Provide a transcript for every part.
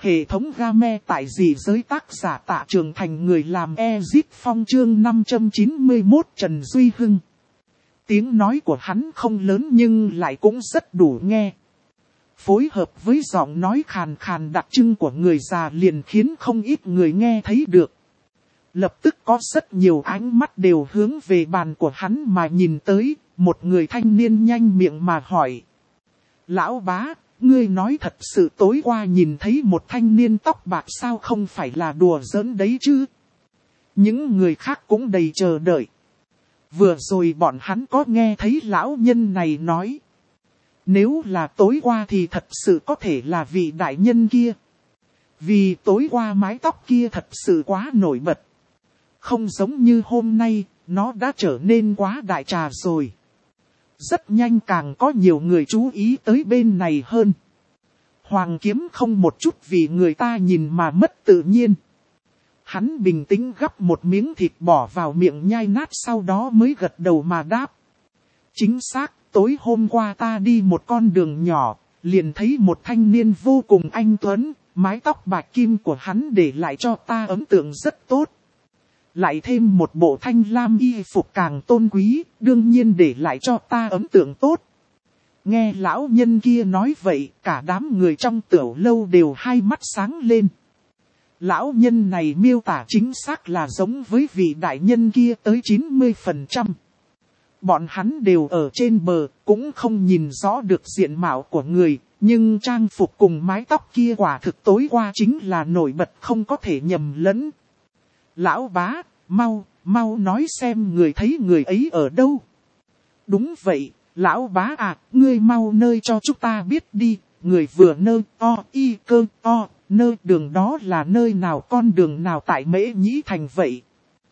Hệ thống game tại dị giới tác giả Tạ Trường Thành, người làm Exit Phong, chương 591 Trần Duy Hưng. Tiếng nói của hắn không lớn nhưng lại cũng rất đủ nghe. Phối hợp với giọng nói khàn khàn đặc trưng của người già liền khiến không ít người nghe thấy được. Lập tức có rất nhiều ánh mắt đều hướng về bàn của hắn mà nhìn tới, một người thanh niên nhanh miệng mà hỏi. Lão bá, ngươi nói thật sự tối qua nhìn thấy một thanh niên tóc bạc sao, không phải là đùa giỡn đấy chứ? Những người khác cũng đầy chờ đợi. Vừa rồi bọn hắn có nghe thấy lão nhân này nói. Nếu là tối qua thì thật sự có thể là vị đại nhân kia. Vì tối qua mái tóc kia thật sự quá nổi bật. Không giống như hôm nay, nó đã trở nên quá đại trà rồi. Rất nhanh càng có nhiều người chú ý tới bên này hơn. Hoàng Kiếm không một chút vì người ta nhìn mà mất tự nhiên. Hắn bình tĩnh gắp một miếng thịt bỏ vào miệng nhai nát, sau đó mới gật đầu mà đáp. Chính xác, tối hôm qua ta đi một con đường nhỏ, liền thấy một thanh niên vô cùng anh tuấn, mái tóc bạc kim của hắn để lại cho ta ấn tượng rất tốt. Lại thêm một bộ thanh lam y phục càng tôn quý, đương nhiên để lại cho ta ấn tượng tốt. Nghe lão nhân kia nói vậy, cả đám người trong tiểu lâu đều hai mắt sáng lên. Lão nhân này miêu tả chính xác là giống với vị đại nhân kia tới 90%. Bọn hắn đều ở trên bờ, cũng không nhìn rõ được diện mạo của người, nhưng trang phục cùng mái tóc kia quả thực tối qua chính là nổi bật, không có thể nhầm lẫn. Lão bá, mau nói xem người thấy người ấy ở đâu. Đúng vậy, lão bá à, ngươi mau nơi cho chúng ta biết đi, người vừa nơi nơi đường đó là nơi nào, con đường nào tại Mễ Nhĩ Thành vậy.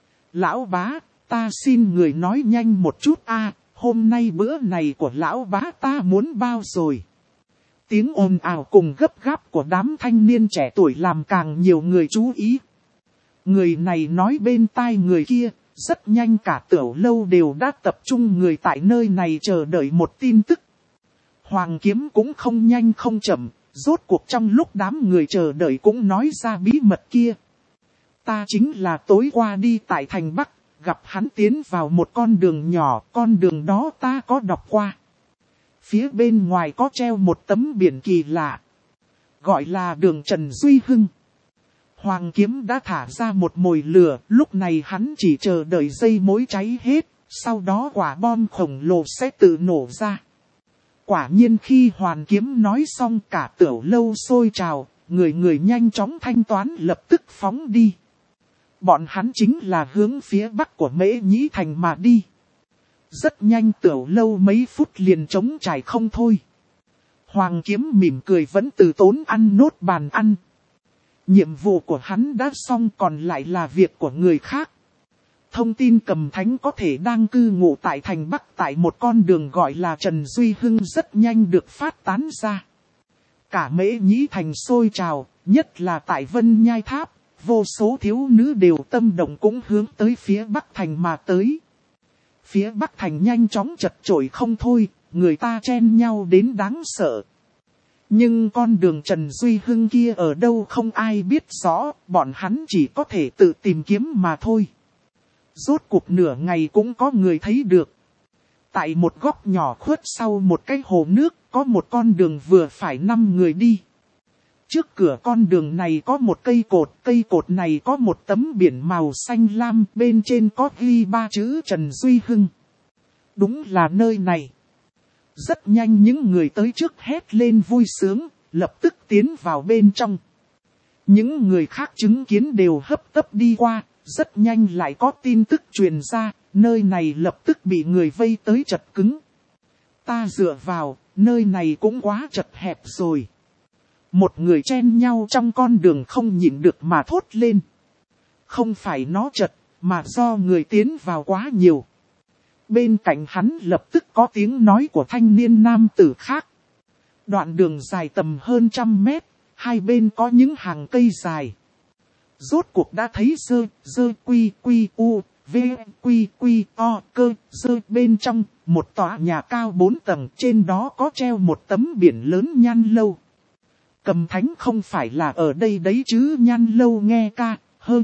Lão bá, ta xin người nói nhanh một chút a, hôm nay bữa này của lão bá ta muốn bao rồi. Tiếng ồn ào cùng gấp gáp của đám thanh niên trẻ tuổi làm càng nhiều người chú ý. Người này nói bên tai người kia, rất nhanh cả tiểu lâu đều đã tập trung người tại nơi này chờ đợi một tin tức. Hoàng Kiếm cũng không nhanh không chậm, rốt cuộc trong lúc đám người chờ đợi cũng nói ra bí mật kia. Ta chính là tối qua đi tại thành Bắc, gặp hắn tiến vào một con đường nhỏ, con đường đó ta có đọc qua. Phía bên ngoài có treo một tấm biển kỳ lạ, gọi là đường Trần Duy Hưng. Hoàng Kiếm đã thả ra một mồi lửa, lúc này hắn chỉ chờ đợi dây mối cháy hết, sau đó quả bom khổng lồ sẽ tự nổ ra. Quả nhiên khi Hoàng Kiếm nói xong, cả tiểu lâu sôi trào, người nhanh chóng thanh toán lập tức phóng đi. Bọn hắn chính là hướng phía bắc của Mễ Nhĩ Thành mà đi. Rất nhanh tiểu lâu mấy phút liền trống trải không thôi. Hoàng Kiếm mỉm cười vẫn từ tốn ăn nốt bàn ăn. Nhiệm vụ của hắn đã xong, còn lại là việc của người khác. Thông tin Cầm Thánh có thể đang cư ngụ tại thành Bắc tại một con đường gọi là Trần Duy Hưng rất nhanh được phát tán ra. Cả Mễ Nhĩ Thành sôi trào, nhất là tại Vân Nhai Tháp, vô số thiếu nữ đều tâm động cũng hướng tới phía Bắc Thành mà tới. Phía Bắc Thành nhanh chóng chật chội không thôi, người ta chen nhau đến đáng sợ. Nhưng con đường Trần Duy Hưng kia ở đâu không ai biết rõ, bọn hắn chỉ có thể tự tìm kiếm mà thôi. Rốt cuộc nửa ngày cũng có người thấy được. Tại một góc nhỏ khuất sau một cái hồ nước, có một con đường vừa phải 5 người đi. Trước cửa con đường này có một cây cột này có một tấm biển màu xanh lam, bên trên có ghi 3 chữ Trần Duy Hưng. Đúng là nơi này. Rất nhanh những người tới trước hét lên vui sướng, lập tức tiến vào bên trong. Những người khác chứng kiến đều hấp tấp đi qua, rất nhanh lại có tin tức truyền ra, nơi này lập tức bị người vây tới chật cứng. Ta dựa vào, nơi này cũng quá chật hẹp rồi. Một người chen nhau trong con đường không nhịn được mà thốt lên. Không phải nó chật, mà do người tiến vào quá nhiều. Bên cạnh hắn lập tức có tiếng nói của thanh niên nam tử khác. Đoạn đường dài tầm hơn 100 mét, hai bên có những hàng cây dài. Rốt cuộc đã thấy bên trong, một tòa nhà cao 4 tầng, trên đó có treo một tấm biển lớn Nhan Lâu. Cầm thánh không phải là ở đây đấy chứ. Nhan Lâu nghe ca,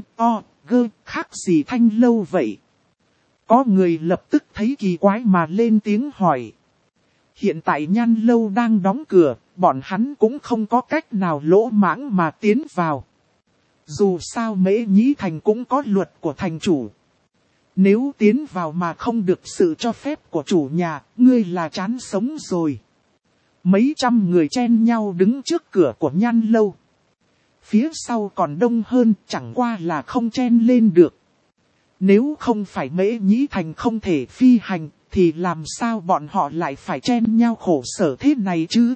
khác gì Thanh Lâu vậy? Có người lập tức thấy kỳ quái mà lên tiếng hỏi. Hiện tại Nhan Lâu đang đóng cửa, bọn hắn cũng không có cách nào lỗ mãng mà tiến vào. Dù sao Mễ Nhĩ Thành cũng có luật của thành chủ. Nếu tiến vào mà không được sự cho phép của chủ nhà, ngươi là chán sống rồi. Mấy trăm người chen nhau đứng trước cửa của Nhan Lâu. Phía sau còn đông hơn, chẳng qua là không chen lên được. Nếu không phải Mễ Nhĩ Thành không thể phi hành, thì làm sao bọn họ lại phải chen nhau khổ sở thế này chứ?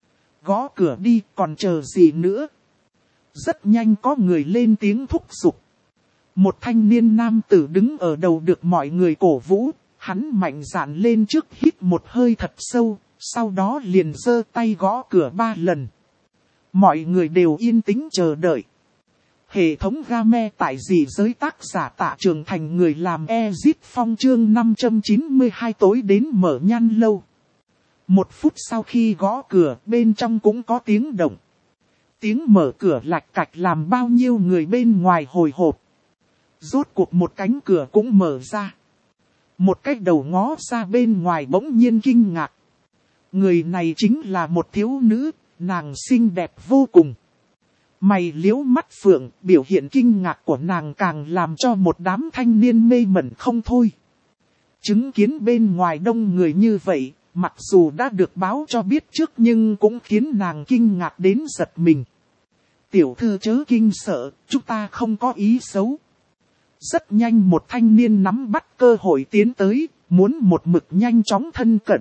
Gõ cửa đi, còn chờ gì nữa? Rất nhanh có người lên tiếng thúc giục. Một thanh niên nam tử đứng ở đầu được mọi người cổ vũ, hắn mạnh dạn lên trước hít một hơi thật sâu, sau đó liền giơ tay gõ cửa 3 lần. Mọi người đều yên tĩnh chờ đợi. Hệ thống game tại dị giới tác giả Tạ Trường Thành người làm Exit Phong chương 592 tối đến mở Nhan Lâu. 1 phút sau khi gõ cửa, bên trong cũng có tiếng động. Tiếng mở cửa lạch cạch làm bao nhiêu người bên ngoài hồi hộp. Rốt cuộc một cánh cửa cũng mở ra. Một cái đầu ngó ra bên ngoài bỗng nhiên kinh ngạc. Người này chính là một thiếu nữ, nàng xinh đẹp vô cùng. Mày liếu mắt phượng, biểu hiện kinh ngạc của nàng càng làm cho một đám thanh niên mê mẩn không thôi. Chứng kiến bên ngoài đông người như vậy, mặc dù đã được báo cho biết trước nhưng cũng khiến nàng kinh ngạc đến giật mình. Tiểu thư chớ kinh sợ, chúng ta không có ý xấu. Rất nhanh một thanh niên nắm bắt cơ hội tiến tới, muốn một mực nhanh chóng thân cận.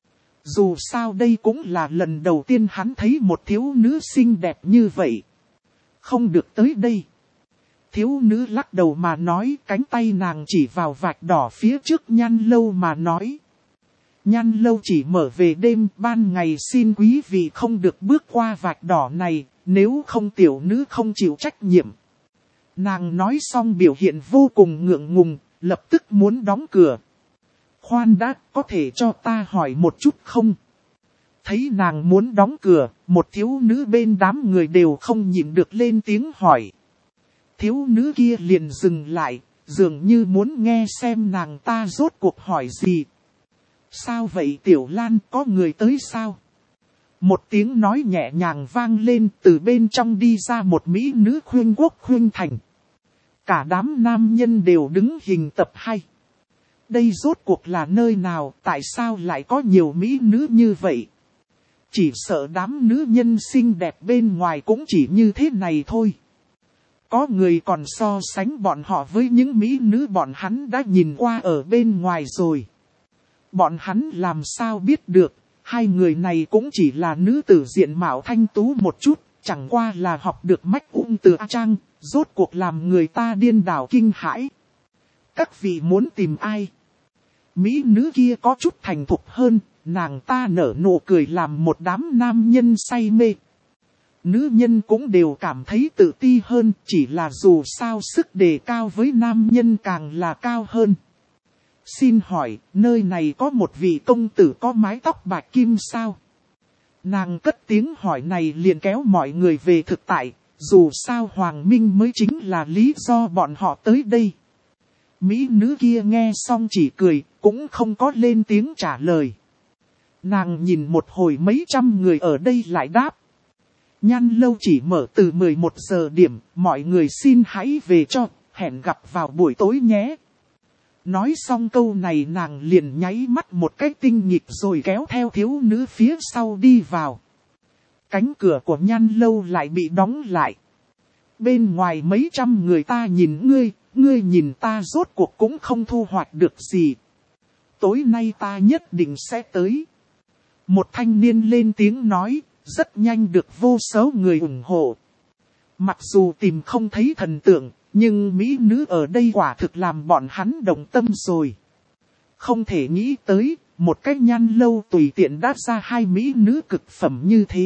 Dù sao đây cũng là lần đầu tiên hắn thấy một thiếu nữ xinh đẹp như vậy. Không được tới đây. Thiếu nữ lắc đầu mà nói, cánh tay nàng chỉ vào vạch đỏ phía trước Nhan Lâu mà nói. Nhan Lâu chỉ mở về đêm, ban ngày xin quý vị không được bước qua vạch đỏ này, nếu không tiểu nữ không chịu trách nhiệm. Nàng nói xong biểu hiện vô cùng ngượng ngùng, lập tức muốn đóng cửa. Khoan đã, có thể cho ta hỏi một chút không? Thấy nàng muốn đóng cửa, một thiếu nữ bên đám người đều không nhịn được lên tiếng hỏi. Thiếu nữ kia liền dừng lại, dường như muốn nghe xem nàng ta rốt cuộc hỏi gì. Sao vậy Tiểu Lan, có người tới sao? Một tiếng nói nhẹ nhàng vang lên, từ bên trong đi ra một mỹ nữ khuyên quốc khuyên thành. Cả đám nam nhân đều đứng hình tập 2. Đây rốt cuộc là nơi nào, tại sao lại có nhiều mỹ nữ như vậy? Chỉ sợ đám nữ nhân xinh đẹp bên ngoài cũng chỉ như thế này thôi. Có người còn so sánh bọn họ với những mỹ nữ bọn hắn đã nhìn qua ở bên ngoài rồi. Bọn hắn làm sao biết được, hai người này cũng chỉ là nữ tử diện mạo thanh tú một chút, chẳng qua là học được mách ung từ A Trang, rốt cuộc làm người ta điên đảo kinh hãi. Các vị muốn tìm ai? Mỹ nữ kia có chút thành thục hơn, nàng ta nở nụ cười làm một đám nam nhân say mê. Nữ nhân cũng đều cảm thấy tự ti hơn, chỉ là dù sao sức đề cao với nam nhân càng là cao hơn. Xin hỏi, nơi này có một vị công tử có mái tóc bạch kim sao? Nàng cất tiếng hỏi này liền kéo mọi người về thực tại, dù sao Hoàng Minh mới chính là lý do bọn họ tới đây. Mỹ nữ kia nghe xong chỉ cười, cũng không có lên tiếng trả lời. Nàng nhìn một hồi mấy trăm người ở đây lại đáp. Nhan Lâu chỉ mở từ 11 giờ điểm, mọi người xin hãy về cho, hẹn gặp vào buổi tối nhé. Nói xong câu này nàng liền nháy mắt một cái tinh nghịch rồi kéo theo thiếu nữ phía sau đi vào. Cánh cửa của Nhan Lâu lại bị đóng lại. Bên ngoài mấy trăm người ta nhìn ngươi nhìn ta rốt cuộc cũng không thu hoạch được gì. Tối nay ta nhất định sẽ tới. Một thanh niên lên tiếng nói, rất nhanh được vô số người ủng hộ. Mặc dù tìm không thấy thần tượng, nhưng mỹ nữ ở đây quả thực làm bọn hắn động tâm rồi. Không thể nghĩ tới, một cái Nhan Lâu tùy tiện đát ra hai mỹ nữ cực phẩm như thế.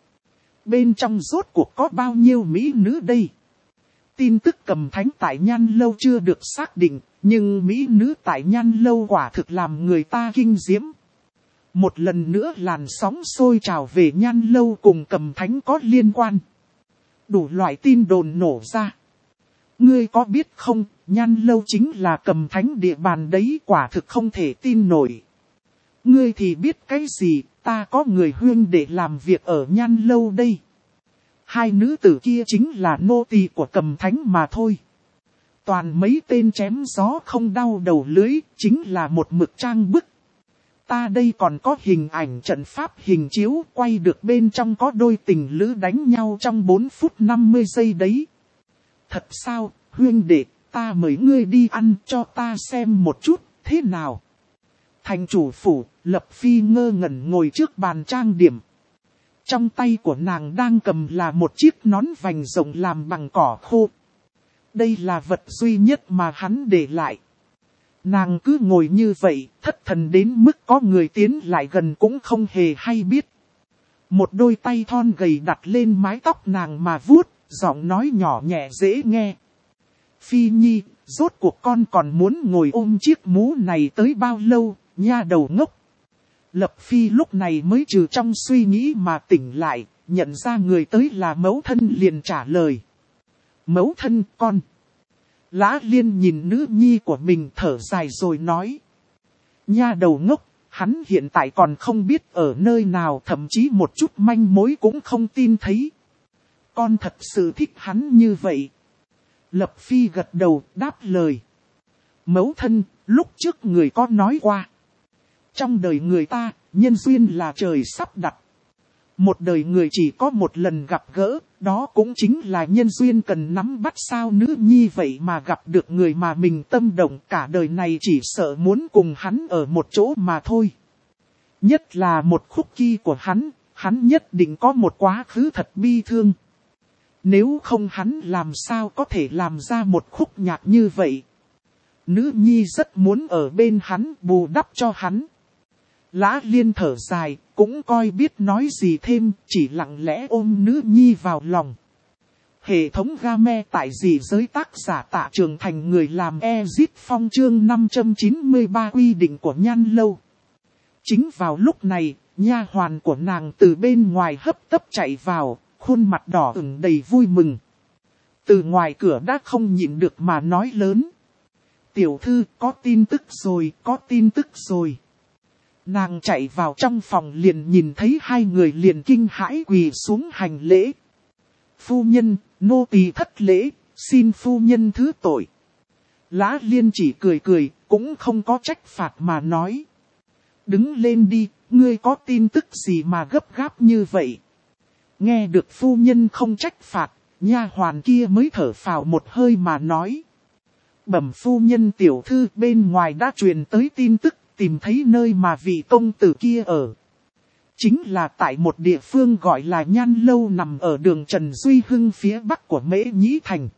Bên trong rốt cuộc có bao nhiêu mỹ nữ đây? Tin tức cầm thánh tại Nhan Lâu chưa được xác định, nhưng mỹ nữ tại Nhan Lâu quả thực làm người ta kinh diễm. Một lần nữa làn sóng sôi trào về Nhan Lâu cùng Cầm Thánh có liên quan. Đủ loại tin đồn nổ ra. Ngươi có biết không, Nhan Lâu chính là Cầm Thánh địa bàn đấy, quả thực không thể tin nổi. Ngươi thì biết cái gì, ta có người huynh để làm việc ở Nhan Lâu đây. Hai nữ tử kia chính là nô tỳ của Cầm Thánh mà thôi. Toàn mấy tên chém gió không đau đầu lưỡi, chính là một mực trang bức. Ta đây còn có hình ảnh trận pháp hình chiếu quay được bên trong có đôi tình lữ đánh nhau trong 4 phút 50 giây đấy. Thật sao, huynh đệ, ta mời ngươi đi ăn cho ta xem một chút, thế nào? Thành chủ phủ, Lập Phi ngơ ngẩn ngồi trước bàn trang điểm. Trong tay của nàng đang cầm là một chiếc nón vành rộng làm bằng cỏ khô. Đây là vật duy nhất mà hắn để lại. Nàng cứ ngồi như vậy, thất thần đến mức có người tiến lại gần cũng không hề hay biết. Một đôi tay thon gầy đặt lên mái tóc nàng mà vuốt, giọng nói nhỏ nhẹ dễ nghe. Phi Nhi, rốt cuộc con còn muốn ngồi ôm chiếc mũ này tới bao lâu, nha đầu ngốc. Lập Phi lúc này mới trừ trong suy nghĩ mà tỉnh lại, nhận ra người tới là mẫu thân liền trả lời. Mẫu thân con. Lã Liên nhìn nữ nhi của mình thở dài rồi nói. Nha đầu ngốc, hắn hiện tại còn không biết ở nơi nào, thậm chí một chút manh mối cũng không tin thấy. Con thật sự thích hắn như vậy. Lập Phi gật đầu đáp lời. Mẫu thân, lúc trước người có nói qua. Trong đời người ta, nhân duyên là trời sắp đặt. Một đời người chỉ có một lần gặp gỡ, đó cũng chính là nhân duyên cần nắm bắt. Sao nữ nhi vậy mà gặp được người mà mình tâm động, cả đời này chỉ sợ muốn cùng hắn ở một chỗ mà thôi. Nhất là một khúc ki của hắn nhất định có một quá khứ thật bi thương. Nếu không hắn làm sao có thể làm ra một khúc nhạc như vậy. Nữ nhi rất muốn ở bên hắn, bù đắp cho hắn. Lã Liên thở dài, cũng coi biết nói gì thêm, chỉ lặng lẽ ôm nữ nhi vào lòng. Hệ thống game tại dị giới, tác giả Tạ Trường Thành, người làm Ezit Phong, chương 593 quy định của Nhan Lâu. Chính vào lúc này, nha hoàn của nàng từ bên ngoài hấp tấp chạy vào, khuôn mặt đỏ ửng đầy vui mừng. Từ ngoài cửa đã không nhịn được mà nói lớn. Tiểu thư, có tin tức rồi, có tin tức rồi. Nàng chạy vào trong phòng liền nhìn thấy hai người liền kinh hãi quỳ xuống hành lễ. Phu nhân, nô tỳ thất lễ, xin phu nhân thứ tội. Lã Liên chỉ cười cười, cũng không có trách phạt mà nói. Đứng lên đi, ngươi có tin tức gì mà gấp gáp như vậy? Nghe được phu nhân không trách phạt, nha hoàn kia mới thở phào một hơi mà nói. Bẩm phu nhân, tiểu thư bên ngoài đã truyền tới tin tức, tìm thấy nơi mà vị công tử kia ở. Chính là tại một địa phương gọi là Nhan Lâu, nằm ở đường Trần Duy Hưng phía bắc của Mễ Nhĩ Thành.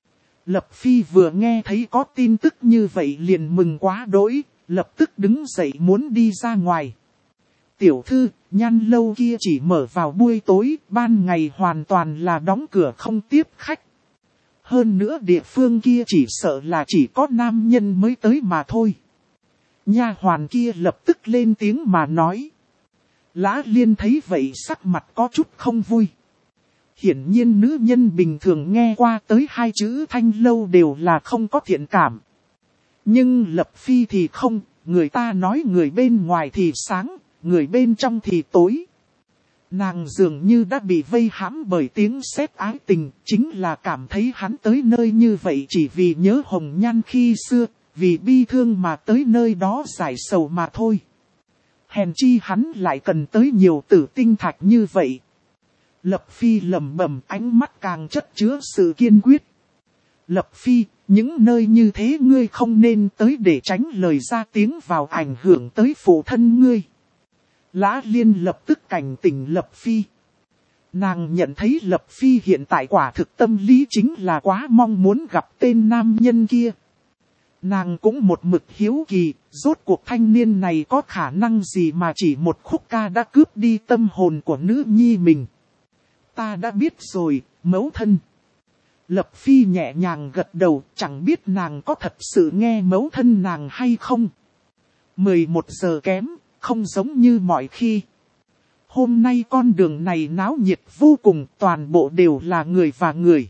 Lập Phi vừa nghe thấy có tin tức như vậy liền mừng quá đỗi, lập tức đứng dậy muốn đi ra ngoài. Tiểu thư, Nhan Lâu kia chỉ mở vào buổi tối, ban ngày hoàn toàn là đóng cửa không tiếp khách. Hơn nữa địa phương kia chỉ sợ là chỉ có nam nhân mới tới mà thôi. Nha hoàn kia lập tức lên tiếng mà nói. Lã Liên thấy vậy sắc mặt có chút không vui. Hiển nhiên nữ nhân bình thường nghe qua tới hai chữ Thanh Lâu đều là không có thiện cảm. Nhưng Lập Phi thì không, người ta nói người bên ngoài thì sáng, người bên trong thì tối. Nàng dường như đã bị vây hãm bởi tiếng sét ái tình, chính là cảm thấy hắn tới nơi như vậy chỉ vì nhớ Hồng Nhan khi xưa, vì bi thương mà tới nơi đó giải sầu mà thôi. Hèn chi hắn lại cần tới nhiều tử tinh thạch như vậy. Lập Phi lẩm bẩm, ánh mắt càng chất chứa sự kiên quyết. Lập Phi, những nơi như thế ngươi không nên tới để tránh lời ra tiếng vào ảnh hưởng tới phụ thân ngươi. Lã Liên lập tức cảnh tỉnh Lập Phi. Nàng nhận thấy Lập Phi hiện tại quả thực tâm lý chính là quá mong muốn gặp tên nam nhân kia. Nàng cũng một mực hiếu kỳ, rốt cuộc thanh niên này có khả năng gì mà chỉ một khúc ca đã cướp đi tâm hồn của nữ nhi mình. Ta đã biết rồi, mẫu thân. Lập Phi nhẹ nhàng gật đầu, chẳng biết nàng có thật sự nghe mẫu thân nàng hay không. 11 giờ kém, không giống như mọi khi. Hôm nay con đường này náo nhiệt vô cùng, toàn bộ đều là người và người.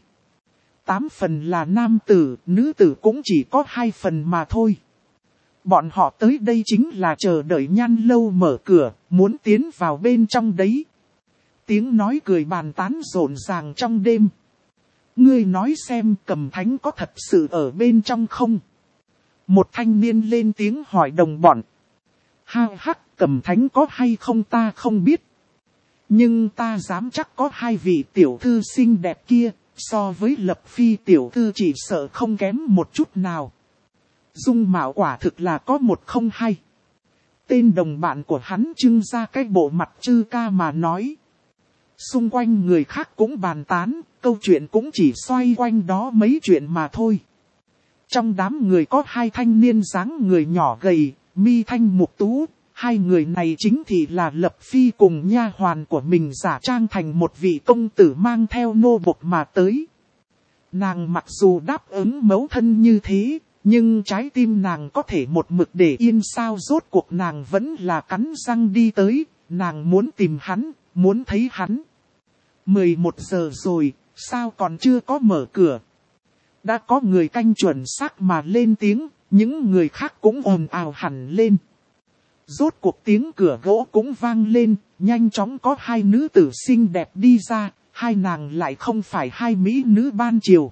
8 phần là nam tử, nữ tử cũng chỉ có 2 phần mà thôi. Bọn họ tới đây chính là chờ đợi Nhan Lâu mở cửa, muốn tiến vào bên trong đấy. Tiếng nói cười bàn tán rộn ràng trong đêm. Ngươi nói xem Cầm Thánh có thật sự ở bên trong không? Một thanh niên lên tiếng hỏi đồng bọn. Ha hắc, Cầm Thánh có hay không ta không biết. Nhưng ta dám chắc có 2 vị tiểu thư xinh đẹp kia, so với Lập Phi tiểu thư chỉ sợ không kém một chút nào. Dung mạo quả thực là có một không hai. Tên đồng bạn của hắn trưng ra cái bộ mặt chư ca mà nói. Xung quanh người khác cũng bàn tán, câu chuyện cũng chỉ xoay quanh đó mấy chuyện mà thôi. Trong đám người có 2 thanh niên dáng người nhỏ gầy, mi thanh mục tú. 2 người này chính thì là Lập Phi cùng nha hoàn của mình giả trang thành một vị công tử mang theo nô bộc mà tới. Nàng mặc dù đáp ứng mẫu thân như thế, nhưng trái tim nàng có thể một mực để yên sao, rốt cuộc nàng vẫn là cắn răng đi tới, nàng muốn tìm hắn, muốn thấy hắn. 11 giờ rồi, sao còn chưa có mở cửa? Đã có người canh chuẩn xác mà lên tiếng, những người khác cũng ồn ào hẳn lên. Rốt cuộc tiếng cửa gỗ cũng vang lên, nhanh chóng có 2 nữ tử xinh đẹp đi ra, 2 nàng lại không phải 2 mỹ nữ ban triều.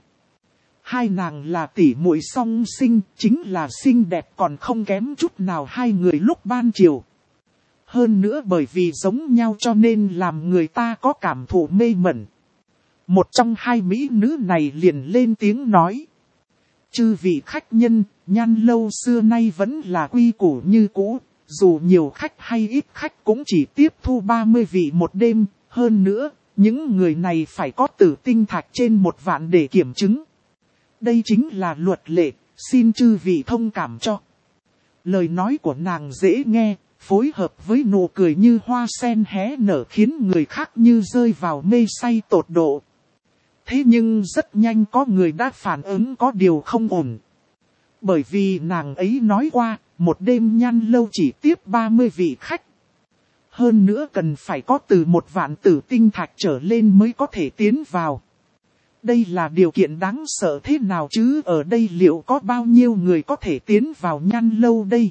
2 nàng là tỷ muội song sinh, chính là xinh đẹp còn không kém chút nào 2 người lúc ban triều. Hơn nữa bởi vì giống nhau cho nên làm người ta có cảm thụ mê mẩn. Một trong 2 mỹ nữ này liền lên tiếng nói. Chư vị khách nhân, Nhan Lâu xưa nay vẫn là quy củ như cũ. Dù nhiều khách hay ít khách cũng chỉ tiếp thu 30 vị một đêm. Hơn nữa, những người này phải có tử tinh thạch trên 1 vạn để kiểm chứng. Đây chính là luật lệ, xin chư vị thông cảm cho. Lời nói của nàng dễ nghe, phối hợp với nụ cười như hoa sen hé nở khiến người khác như rơi vào mê say tột độ. Thế nhưng rất nhanh có người đã phản ứng có điều không ổn. Bởi vì nàng ấy nói qua, một đêm Nhan Lâu chỉ tiếp 30 vị khách. Hơn nữa cần phải có từ 1 vạn tử tinh thạch trở lên mới có thể tiến vào. Đây là điều kiện đáng sợ thế nào chứ, ở đây liệu có bao nhiêu người có thể tiến vào Nhan Lâu đây?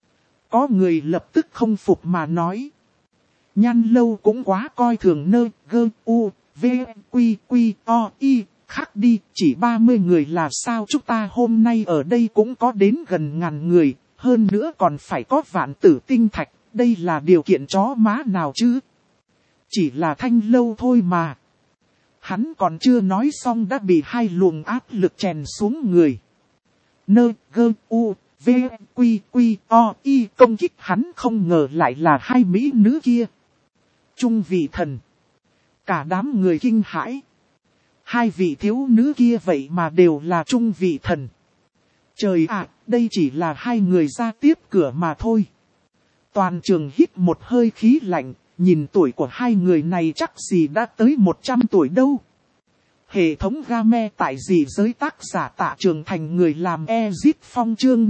Có người lập tức không phục mà nói. Nhan Lâu cũng quá coi thường nơi gơ u, v, quy, quy, o, y, khác đi, chỉ 30 người là sao, chúng ta hôm nay ở đây cũng có đến gần 1000 người, hơn nữa còn phải có vạn tử tinh thạch, đây là điều kiện chó má nào chứ? Chỉ là Thanh Lâu thôi mà. Hắn còn chưa nói xong đã bị 2 luồng áp lực chèn xuống người. Nơ, gơ, u, v, quy, quy, o, y công kích hắn, không ngờ lại là 2 mỹ nữ kia. Trung vị thần. Cả đám người kinh hãi. 2 vị thiếu nữ kia vậy mà đều là trung vị thần. Trời ạ, đây chỉ là 2 người ra tiếp cửa mà thôi. Toàn trường hít một hơi khí lạnh, nhìn tuổi của 2 người này chắc gì đã tới 100 tuổi đâu. Hệ thống game tại gì giới tác giả Tạ Trường Thành, người làm Ezit Phong chương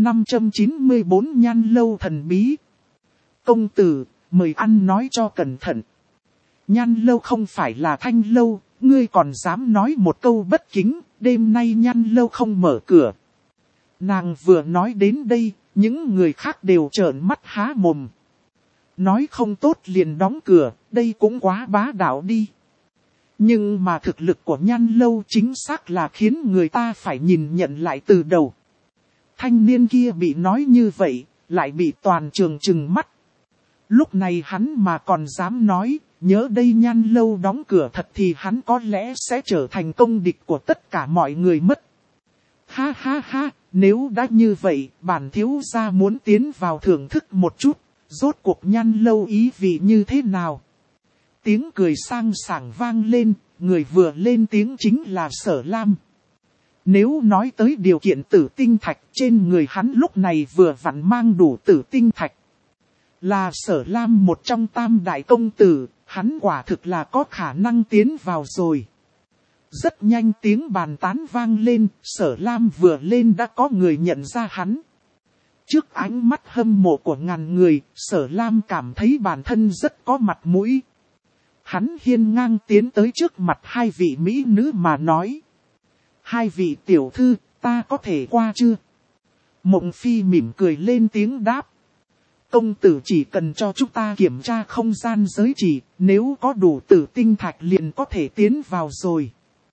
594 Nhan Lâu thần bí. Công tử, mời ăn nói cho cẩn thận. Nhan Lâu không phải là Thanh Lâu, ngươi còn dám nói một câu bất kính, đêm nay Nhan Lâu không mở cửa. Nàng vừa nói đến đây, những người khác đều trợn mắt há mồm. Nói không tốt liền đóng cửa, đây cũng quá bá đạo đi. Nhưng mà thực lực của Nhan Lâu chính xác là khiến người ta phải nhìn nhận lại từ đầu. Thanh niên kia bị nói như vậy, lại bị toàn trường trừng mắt. Lúc này hắn mà còn dám nói, nhớ đây Nhan Lâu đóng cửa thật thì hắn có lẽ sẽ trở thành công địch của tất cả mọi người mất. Ha ha ha, nếu đã như vậy, bản thiếu gia muốn tiến vào thưởng thức một chút, rốt cuộc Nhan Lâu ý vị như thế nào? Tiếng cười sang sảng vang lên, người vừa lên tiếng chính là Sở Lam. Nếu nói tới điều kiện tử tinh thạch, trên người hắn lúc này vừa vặn mang đủ tử tinh thạch. Là Sở Lam một trong tam đại công tử, hắn quả thực là có khả năng tiến vào rồi. Rất nhanh tiếng bàn tán vang lên, Sở Lam vừa lên đã có người nhận ra hắn. Trước ánh mắt hâm mộ của ngàn người, Sở Lam cảm thấy bản thân rất có mặt mũi. Hắn hiên ngang tiến tới trước mặt hai vị mỹ nữ mà nói. Hai vị tiểu thư, ta có thể qua chưa? Mộng Phi mỉm cười lên tiếng đáp. Công tử chỉ cần cho chúng ta kiểm tra không gian giới chỉ, nếu có đủ tử tinh thạch liền có thể tiến vào rồi.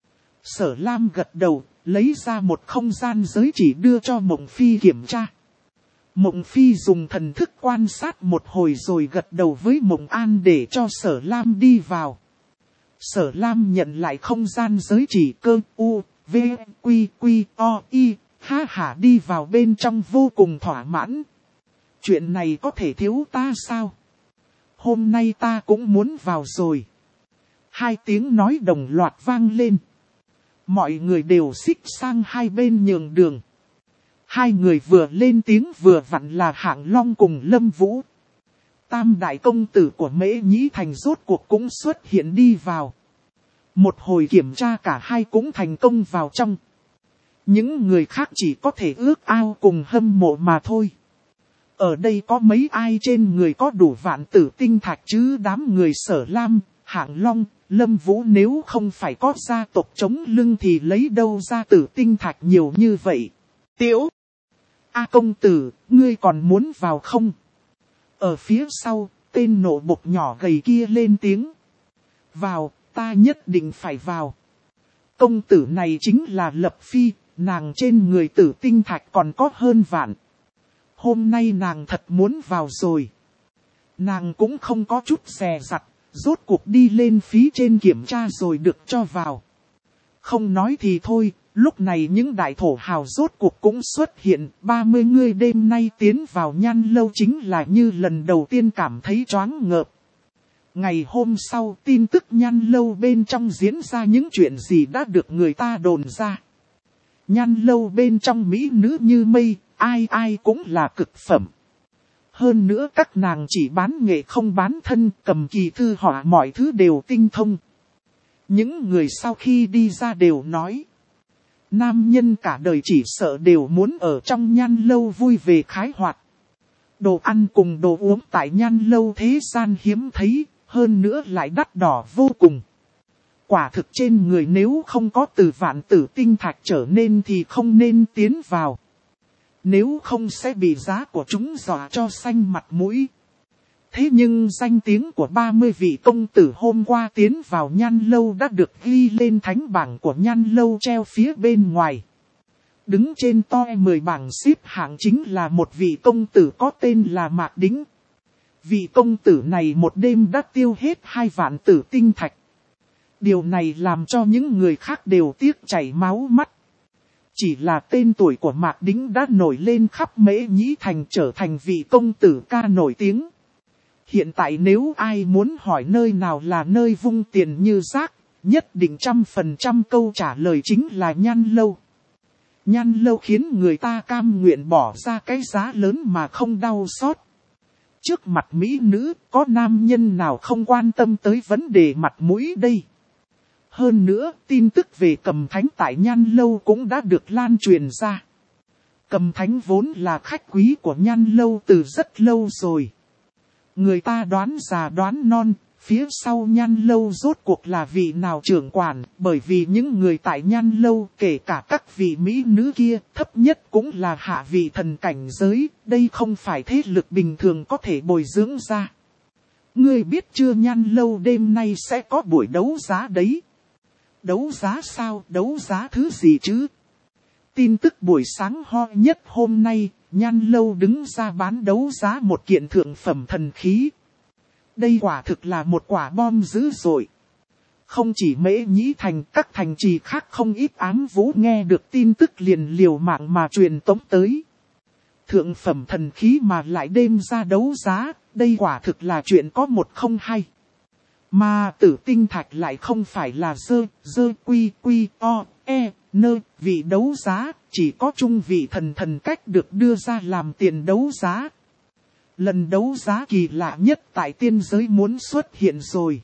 Sở Lam gật đầu, lấy ra một không gian giới chỉ đưa cho Mộng Phi kiểm tra. Mộng Phi dùng thần thức quan sát một hồi rồi gật đầu với Mộng An để cho Sở Lam đi vào. Sở Lam nhận lại không gian giới chỉ cơ u, v, quy, quy, o, y, ha hả đi vào bên trong vô cùng thỏa mãn. Chuyện này có thể thiếu ta sao? Hôm nay ta cũng muốn vào rồi. Hai tiếng nói đồng loạt vang lên. Mọi người đều xích sang hai bên nhường đường. Hai người vừa lên tiếng vừa vặn là Hạng Long cùng Lâm Vũ. Tam đại công tử của Mễ Nhĩ Thành rốt cuộc cũng xuất hiện đi vào. Một hồi kiểm tra cả hai cũng thành công vào trong. Những người khác chỉ có thể ước ao cùng hâm mộ mà thôi. Ở đây có mấy ai trên người có đủ vạn tử tinh thạch chứ? Đám người Sở Lam, Hạng Long, Lâm Vũ nếu không phải có gia tộc chống lưng thì lấy đâu ra tử tinh thạch nhiều như vậy? Tiểu công tử, ngươi còn muốn vào không? Ở phía sau, tên nổ bộc nhỏ gầy kia lên tiếng. Vào, ta nhất định phải vào. Công tử này chính là Lập Phi, nàng trên người tử tinh thạch còn có hơn vạn. Hôm nay nàng thật muốn vào rồi. Nàng cũng không có chút dè dặt, rốt cuộc đi lên phí trên kiểm tra rồi được cho vào. Không nói thì thôi, lúc này những đại thổ hào rốt cuộc cũng xuất hiện. 30 người đêm nay tiến vào Nhan Lâu chính là như lần đầu tiên cảm thấy choáng ngợp. Ngày hôm sau tin tức Nhan Lâu bên trong diễn ra những chuyện gì đã được người ta đồn ra. Nhan Lâu bên trong mỹ nữ như mây, ai ai cũng là cực phẩm. Hơn nữa các nàng chỉ bán nghệ không bán thân, cầm kỳ thư họa mọi thứ đều tinh thông. Những người sau khi đi ra đều nói. Nam nhân cả đời chỉ sợ đều muốn ở trong Nhan Lâu vui về khái hoạt. Đồ ăn cùng đồ uống tại Nhan Lâu thế gian hiếm thấy, hơn nữa lại đắt đỏ vô cùng. Quả thực trên người nếu không có từ vạn tử tinh thạch trở nên thì không nên tiến vào. Nếu không sẽ bị giá của chúng dọa cho xanh mặt mũi. Thế nhưng danh tiếng của 30 vị công tử hôm qua tiến vào Nhan Lâu đã được ghi lên thánh bảng của Nhan Lâu treo phía bên ngoài. Đứng trên toi 10 bảng xếp hạng chính là một vị công tử có tên là Mạc Đính. Vị công tử này một đêm đã tiêu hết 2 vạn tử tinh thạch. Điều này làm cho những người khác đều tiếc chảy máu mắt. Chỉ là tên tuổi của Mạc Đính đã nổi lên khắp Mễ Nhĩ Thành trở thành vị công tử ca nổi tiếng. Hiện tại nếu ai muốn hỏi nơi nào là nơi vung tiền như rác, nhất định 100% câu trả lời chính là Nhan Lâu. Nhan Lâu khiến người ta cam nguyện bỏ ra cái giá lớn mà không đau xót. Trước mặt mỹ nữ, có nam nhân nào không quan tâm tới vấn đề mặt mũi đây? Hơn nữa, tin tức về Cầm Thánh tại Nhan Lâu cũng đã được lan truyền ra. Cầm Thánh vốn là khách quý của Nhan Lâu từ rất lâu rồi. Người ta đoán già đoán non, phía sau Nhan Lâu rốt cuộc là vị nào trưởng quản, bởi vì những người tại Nhan Lâu, kể cả các vị mỹ nữ kia, thấp nhất cũng là hạ vị thần cảnh giới, đây không phải thế lực bình thường có thể bồi dưỡng ra. Ngươi biết chưa, Nhan Lâu đêm nay sẽ có buổi đấu giá đấy. Đấu giá sao? Đấu giá thứ gì chứ? Tin tức buổi sáng ho nhất hôm nay, Nhan Lâu đứng ra bán đấu giá một kiện thượng phẩm thần khí. Đây quả thực là một quả bom dữ dội. Không chỉ Mễ Nhĩ Thành, các thành trì khác không ít ám vũ nghe được tin tức liền liều mạng mà truyền tống tới. Thượng phẩm thần khí mà lại đem ra đấu giá, đây quả thực là chuyện có một không hay. Mà tử tinh thạch lại không phải là dơ quy quy o e nơ vị đấu giá, chỉ có trung vị thần cách được đưa ra làm tiền đấu giá. Lần đấu giá kỳ lạ nhất tại tiên giới muốn xuất hiện rồi.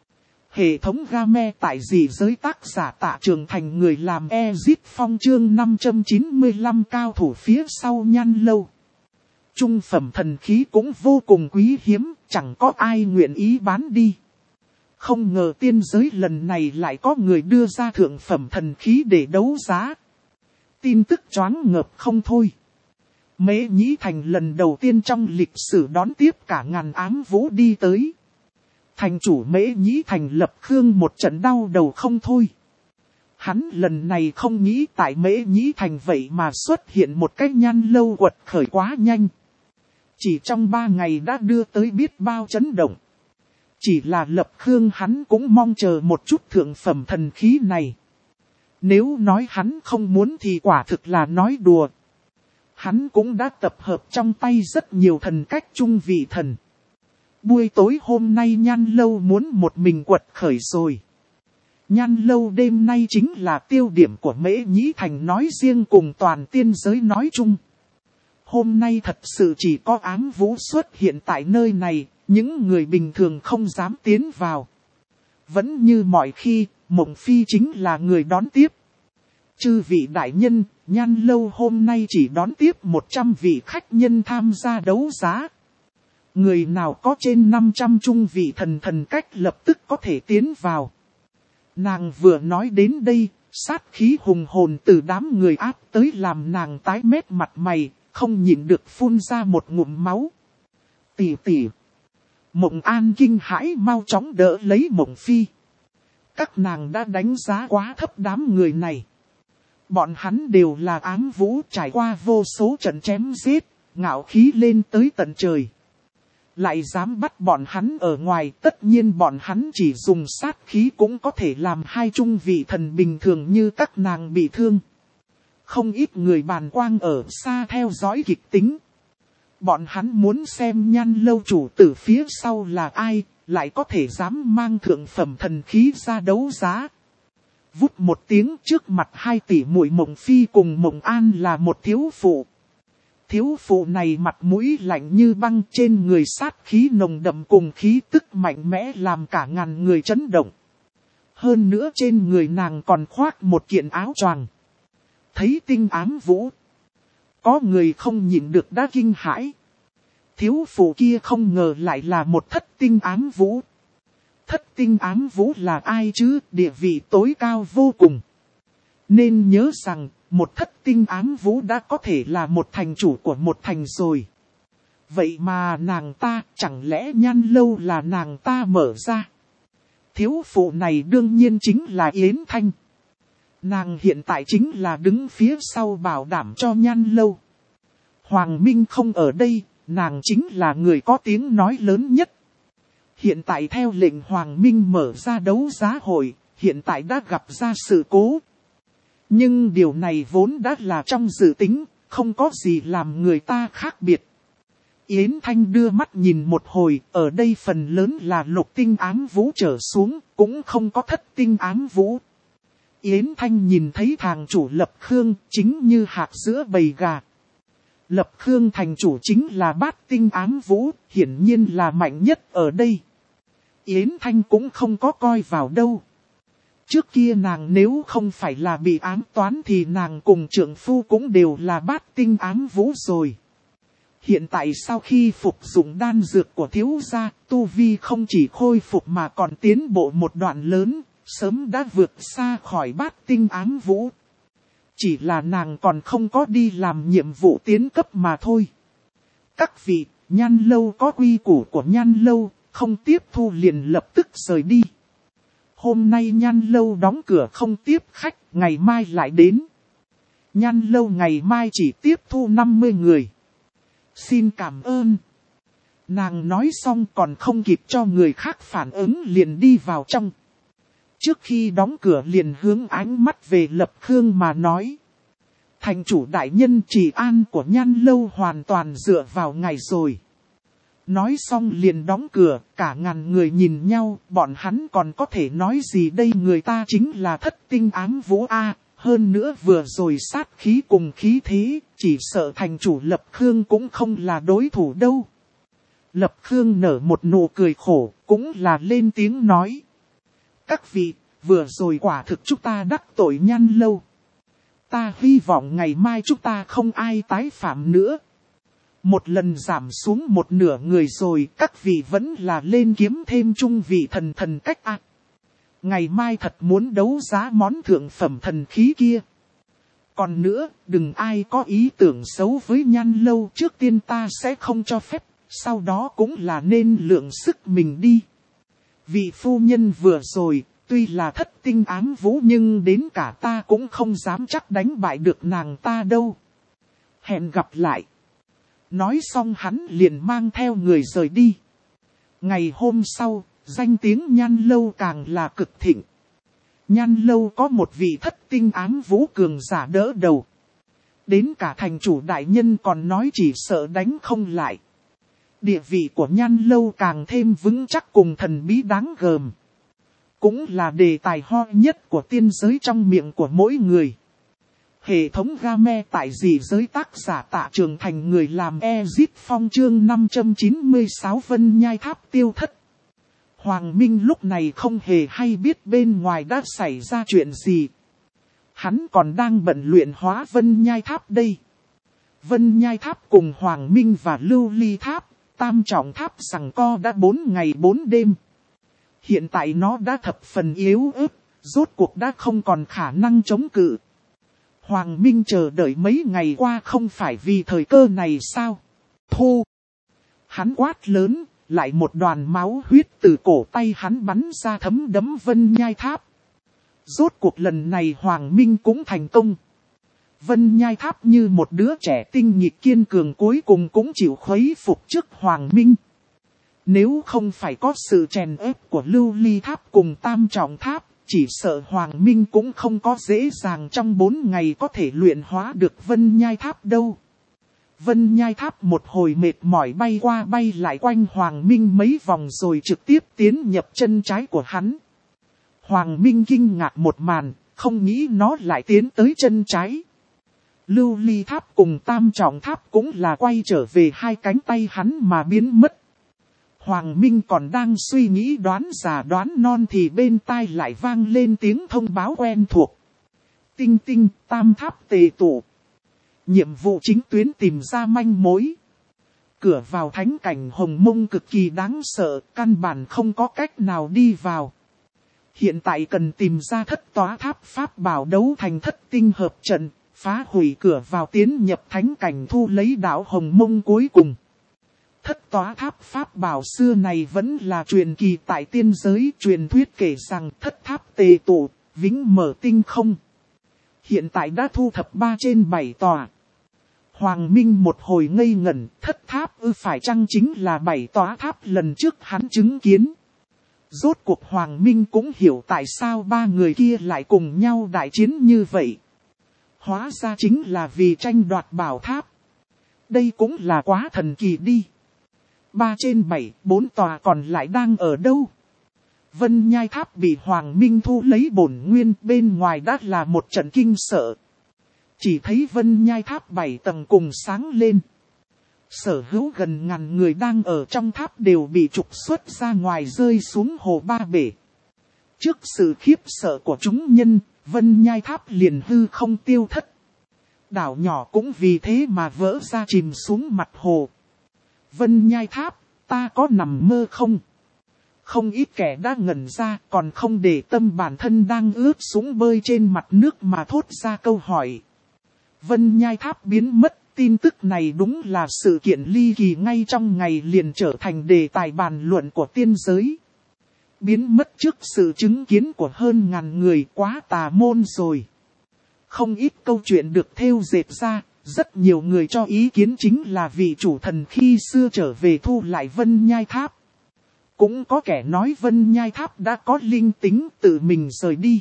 Hệ thống game tại dị giới tác giả Tạ Trường Thành người làm Exit Phong chương 595 cao thủ phía sau Nhan Lâu. trung phẩm thần khí cũng vô cùng quý hiếm, chẳng có ai nguyện ý bán đi. Không ngờ tiên giới lần này lại có người đưa ra thượng phẩm thần khí để đấu giá. Tin tức choáng ngợp không thôi. Mễ Nhĩ Thành lần đầu tiên trong lịch sử đón tiếp cả ngàn ám vũ đi tới. Thành chủ Mễ Nhĩ Thành Lập Khương một trận đau đầu không thôi. Hắn lần này không nghĩ tại Mễ Nhĩ Thành vậy mà xuất hiện một cái nhan lâu quật khởi quá nhanh. Chỉ trong 3 ngày đã đưa tới biết bao chấn động. Chỉ là Lập Khương hắn cũng mong chờ một chút thượng phẩm thần khí này. Nếu nói hắn không muốn thì quả thực là nói đùa. Hắn cũng đã tập hợp trong tay rất nhiều thần cách trung vị thần. Buổi tối hôm nay Nhan Lâu muốn một mình quật khởi rồi. Nhan Lâu đêm nay chính là tiêu điểm của Mễ Nhĩ Thành nói riêng cùng toàn tiên giới nói chung. Hôm nay thật sự chỉ có ám vũ xuất hiện tại nơi này, những người bình thường không dám tiến vào. Vẫn như mọi khi, Mộng Phi chính là người đón tiếp. Chư vị đại nhân, Nhan Lâu hôm nay chỉ đón tiếp 100 vị khách nhân tham gia đấu giá. Người nào có trên 500 trung vị thần cách lập tức có thể tiến vào. Nàng vừa nói đến đây, sát khí hùng hồn từ đám người áp tới làm nàng tái mét mặt mày, không nhịn được phun ra một ngụm máu. Tỷ tỷ. Mộng An kinh hãi mau chóng đỡ lấy Mộng Phi. Các nàng đã đánh giá quá thấp đám người này. Bọn hắn đều là ám vũ trải qua vô số trận chém giết, ngạo khí lên tới tận trời. Lại dám bắt bọn hắn ở ngoài, tất nhiên bọn hắn chỉ dùng sát khí cũng có thể làm hai trung vị thần bình thường như các nàng bị thương. Không ít người bàn quang ở xa theo dõi kịch tính. Bọn hắn muốn xem Nhan Lâu chủ tử phía sau là ai, lại có thể dám mang thượng phẩm thần khí ra đấu giá. Vút một tiếng trước mặt 2 tỷ muội Mộng Phi cùng Mộng An là một thiếu phụ. Thiếu phụ này mặt mũi lạnh như băng, trên người sát khí nồng đậm cùng khí tức mạnh mẽ làm cả ngàn người chấn động. Hơn nữa trên người nàng còn khoác một kiện áo choàng. Thấy tinh ám vũ, có người không nhịn được đã kinh hãi. Thiếu phụ kia không ngờ lại là một thất tinh ám vũ. Thất tinh ám vũ là ai chứ, địa vị tối cao vô cùng. Nên nhớ rằng, một thất tinh ám vũ đã có thể là một thành chủ của một thành rồi. Vậy mà nàng ta, chẳng lẽ Nhan Lâu là nàng ta mở ra? Thiếu phụ này đương nhiên chính là Yến Thanh. Nàng hiện tại chính là đứng phía sau bảo đảm cho Nhan Lâu. Hoàng Minh không ở đây, nàng chính là người có tiếng nói lớn nhất. Hiện tại theo lệnh Hoàng Minh mở ra đấu giá hội, hiện tại đã gặp ra sự cố. Nhưng điều này vốn đã là trong dự tính, không có gì làm người ta khác biệt. Yến Thanh đưa mắt nhìn một hồi, ở đây phần lớn là lục tinh ám vũ trở xuống, cũng không có thất tinh ám vũ. Yến Thanh nhìn thấy thằng chủ Lập Khương chính như hạt giữa bầy gà. Lập Khương thành chủ chính là bát tinh ám vũ, hiển nhiên là mạnh nhất ở đây. Yến Thanh cũng không có coi vào đâu. Trước kia nàng nếu không phải là bị ám toán thì nàng cùng trượng phu cũng đều là bát tinh ám vũ rồi. Hiện tại sau khi phục dụng đan dược của thiếu gia, tu vi không chỉ khôi phục mà còn tiến bộ một đoạn lớn, sớm đã vượt xa khỏi bát tinh ám vũ. Chỉ là nàng còn không có đi làm nhiệm vụ tiến cấp mà thôi. Các vị, Nhan Lâu có quy củ của Nhan Lâu, không tiếp thu liền lập tức rời đi. Hôm nay Nhan Lâu đóng cửa không tiếp khách, ngày mai lại đến. Nhan Lâu ngày mai chỉ tiếp thu 50 người. Xin cảm ơn. Nàng nói xong còn không kịp cho người khác phản ứng liền đi vào trong. Trước khi đóng cửa liền hướng ánh mắt về Lập Khương mà nói. Thành chủ đại nhân trì an của Nhan Lâu hoàn toàn dựa vào ngài rồi. Nói xong liền đóng cửa, cả ngàn người nhìn nhau, bọn hắn còn có thể nói gì đây, người ta chính là thất tinh ám vũ A, hơn nữa vừa rồi sát khí cùng khí thế, chỉ sợ thành chủ Lập Khương cũng không là đối thủ đâu. Lập Khương nở một nụ cười khổ, cũng là lên tiếng nói. Các vị, vừa rồi quả thực chúng ta đắc tội Nhan Lâu. Ta hy vọng ngày mai chúng ta không ai tái phạm nữa. Một lần giảm xuống một nửa người rồi, các vị vẫn là lên kiếm thêm chung vị thần cách ạ. Ngày mai thật muốn đấu giá món thượng phẩm thần khí kia. Còn nữa, đừng ai có ý tưởng xấu với Nhan Lâu, trước tiên ta sẽ không cho phép, sau đó cũng là nên lượng sức mình đi. Vị phu nhân vừa rồi, tuy là thất tinh ám vũ nhưng đến cả ta cũng không dám chắc đánh bại được nàng ta đâu. Hẹn gặp lại. Nói xong hắn liền mang theo người rời đi. Ngày hôm sau, danh tiếng Nhan Lâu càng là cực thịnh. Nhan Lâu có một vị thất tinh ám vũ cường giả đỡ đầu. Đến cả thành chủ đại nhân còn nói chỉ sợ đánh không lại. Địa vị của Nhan Lâu càng thêm vững chắc cùng thần bí đáng gờm. Cũng là đề tài ho nhất của tiên giới trong miệng của mỗi người. Hệ thống game tại dị giới tác giả Tạ Trường Thành, người làm Ezit Phong chương 596 Vân Nhai Tháp tiêu thất. Hoàng Minh lúc này không hề hay biết bên ngoài đã xảy ra chuyện gì. Hắn còn đang bận luyện hóa Vân Nhai Tháp đây. Vân Nhai Tháp cùng Hoàng Minh và Lưu Ly Tháp, Tam Trọng Tháp giằng co đã 4 ngày 4 đêm. Hiện tại nó đã thập phần yếu ớt, rốt cuộc đã không còn khả năng chống cự. Hoàng Minh chờ đợi mấy ngày qua không phải vì thời cơ này sao? Thu! Hắn quát lớn, lại một đoàn máu huyết từ cổ tay hắn bắn ra thấm đẫm Vân Nhai Tháp. Rốt cuộc lần này Hoàng Minh cũng thành công. Vân Nhai Tháp như một đứa trẻ tinh nghịch kiên cường cuối cùng cũng chịu khuấy phục trước Hoàng Minh. Nếu không phải có sự chèn ép của Lưu Ly Tháp cùng Tam Trọng Tháp, chỉ sợ Hoàng Minh cũng không có dễ dàng trong 4 ngày có thể luyện hóa được Vân Nhai Tháp đâu. Vân Nhai Tháp một hồi mệt mỏi bay qua bay lại quanh Hoàng Minh mấy vòng rồi trực tiếp tiến nhập chân trái của hắn. Hoàng Minh kinh ngạc một màn, không nghĩ nó lại tiến tới chân trái. Lưu Ly Tháp cùng Tam Trọng Tháp cũng là quay trở về hai cánh tay hắn mà biến mất. Hoàng Minh còn đang suy nghĩ đoán già đoán non thì bên tai lại vang lên tiếng thông báo quen thuộc. Tinh tinh, Tam Tháp tề tụ. Nhiệm vụ chính tuyến tìm ra manh mối. Cửa vào thánh cảnh Hồng Mông cực kỳ đáng sợ, căn bản không có cách nào đi vào. Hiện tại cần tìm ra thất tóa tháp pháp bảo đấu thành thất tinh hợp trận, phá hủy cửa vào tiến nhập thánh cảnh thu lấy đạo Hồng Mông cuối cùng. Thất tóa tháp pháp bảo xưa này vẫn là truyền kỳ tại tiên giới, truyền thuyết kể rằng thất tháp tề tụ, vĩnh mở tinh không. Hiện tại đã thu thập 3 trên 7 tòa. Hoàng Minh một hồi ngây ngẩn, thất tháp phải chăng chính là 7 tòa tháp lần trước hắn chứng kiến. Rốt cuộc Hoàng Minh cũng hiểu tại sao 3 người kia lại cùng nhau đại chiến như vậy. Hóa ra chính là vì tranh đoạt bảo tháp. Đây cũng là quá thần kỳ đi. 3 trên 7, 4 tòa còn lại đang ở đâu? Vân Nhai Tháp bị Hoàng Minh thu lấy bổn nguyên, bên ngoài đã là một trận kinh sợ. Chỉ thấy Vân Nhai Tháp 7 tầng cùng sáng lên. Sở hữu gần ngàn người đang ở trong tháp đều bị trục xuất ra ngoài rơi xuống hồ Ba Bể. Trước sự khiếp sợ của chúng nhân, Vân Nhai Tháp liền hư không tiêu thất. Đảo nhỏ cũng vì thế mà vỡ ra chìm xuống mặt hồ. Vân Nhai Tháp, ta có nằm mơ không? Không ít kẻ đã ngẩn ra, còn không để tâm bản thân đang ướt sũng bơi trên mặt nước mà thốt ra câu hỏi. Vân Nhai Tháp biến mất, tin tức này đúng là sự kiện ly kỳ ngay trong ngày liền trở thành đề tài bàn luận của tiên giới. Biến mất trước sự chứng kiến của hơn ngàn người, quá tà môn rồi. Không ít câu chuyện được thêu dệt ra, rất nhiều người cho ý kiến chính là vị chủ thần khi xưa trở về thu lại Vân Nhai Tháp. Cũng có kẻ nói Vân Nhai Tháp đã có linh tính tự mình rời đi.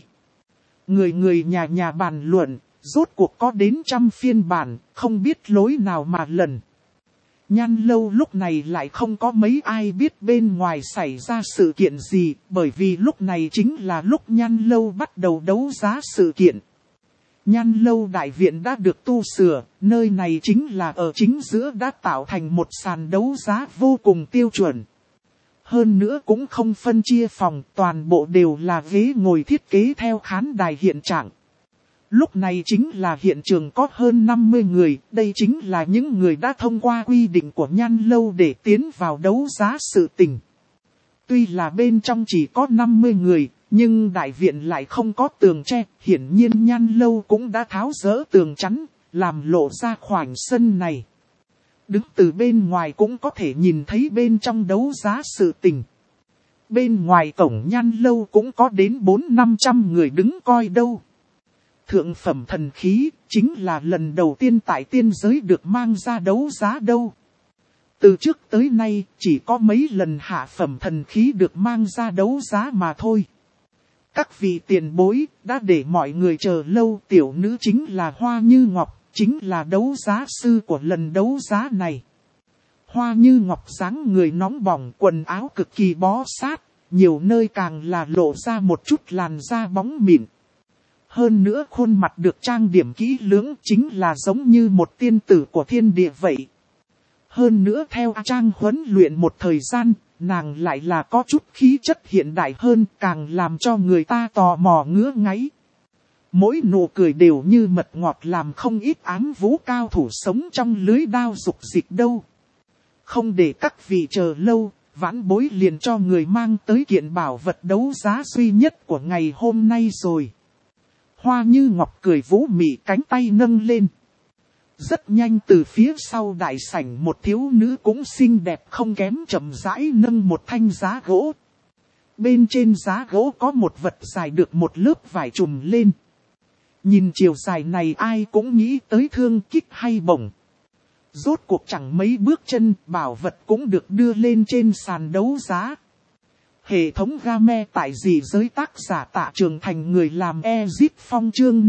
Người nhà bàn luận, rốt cuộc có đến 100 phiên bản, không biết lối nào mà lần. Nhan Lâu lúc này lại không có mấy ai biết bên ngoài xảy ra sự kiện gì, bởi vì lúc này chính là lúc Nhan Lâu bắt đầu đấu giá sự kiện. Nhan Lâu đại viện đã được tu sửa, nơi này chính là ở chính giữa đã tạo thành một sàn đấu giá vô cùng tiêu chuẩn. Hơn nữa cũng không phân chia phòng, toàn bộ đều là ghế ngồi thiết kế theo khán đài hiện trạng. Lúc này chính là hiện trường có hơn 50 người, đây chính là những người đã thông qua quy định của Nhan Lâu để tiến vào đấu giá sự tình. Tuy là bên trong chỉ có 50 người, nhưng đại viện lại không có tường tre, hiển nhiên Nhan Lâu cũng đã tháo dỡ tường chắn, làm lộ ra khoảnh sân này. Đứng từ bên ngoài cũng có thể nhìn thấy bên trong đấu giá sự tình. Bên ngoài cổng Nhan Lâu cũng có đến 400-500 người đứng coi đâu. Thượng phẩm thần khí chính là lần đầu tiên tại tiên giới được mang ra đấu giá đâu. Từ trước tới nay chỉ có mấy lần hạ phẩm thần khí được mang ra đấu giá mà thôi. Các vị tiền bối đã để mọi người chờ lâu, tiểu nữ chính là Hoa Như Ngọc, chính là đấu giá sư của lần đấu giá này. Hoa Như Ngọc dáng người nóng bỏng, quần áo cực kỳ bó sát, nhiều nơi càng là lộ ra một chút làn da bóng mịn. Hơn nữa khuôn mặt được trang điểm kỹ lưỡng, chính là giống như một tiên tử của thiên địa vậy. Hơn nữa theo Trang huấn luyện một thời gian, nàng lại là có chút khí chất hiện đại hơn, càng làm cho người ta tò mò ngứa ngáy. Mỗi nụ cười đều như mật ngọt, làm không ít ám vũ cao thủ sống trong lưới đao dục dịch đâu. Không để các vị chờ lâu, vãn bối liền cho người mang tới kiện bảo vật đấu giá duy nhất của ngày hôm nay rồi. Hoa Như Ngọc cười vũ mị, cánh tay nâng lên. Rất nhanh từ phía sau đại sảnh một thiếu nữ cũng xinh đẹp không kém chậm rãi nâng một thanh giá gỗ. Bên trên giá gỗ có một vật dài được một lớp vải trùm lên. Nhìn chiều dài này ai cũng nghĩ tới thương kích hay bổng. Rốt cuộc chẳng mấy bước chân, bảo vật cũng được đưa lên trên sàn đấu giá. Hệ thống game tại dị giới, tác giả Tạ Trường Thành, người làm Ezip Phong, chương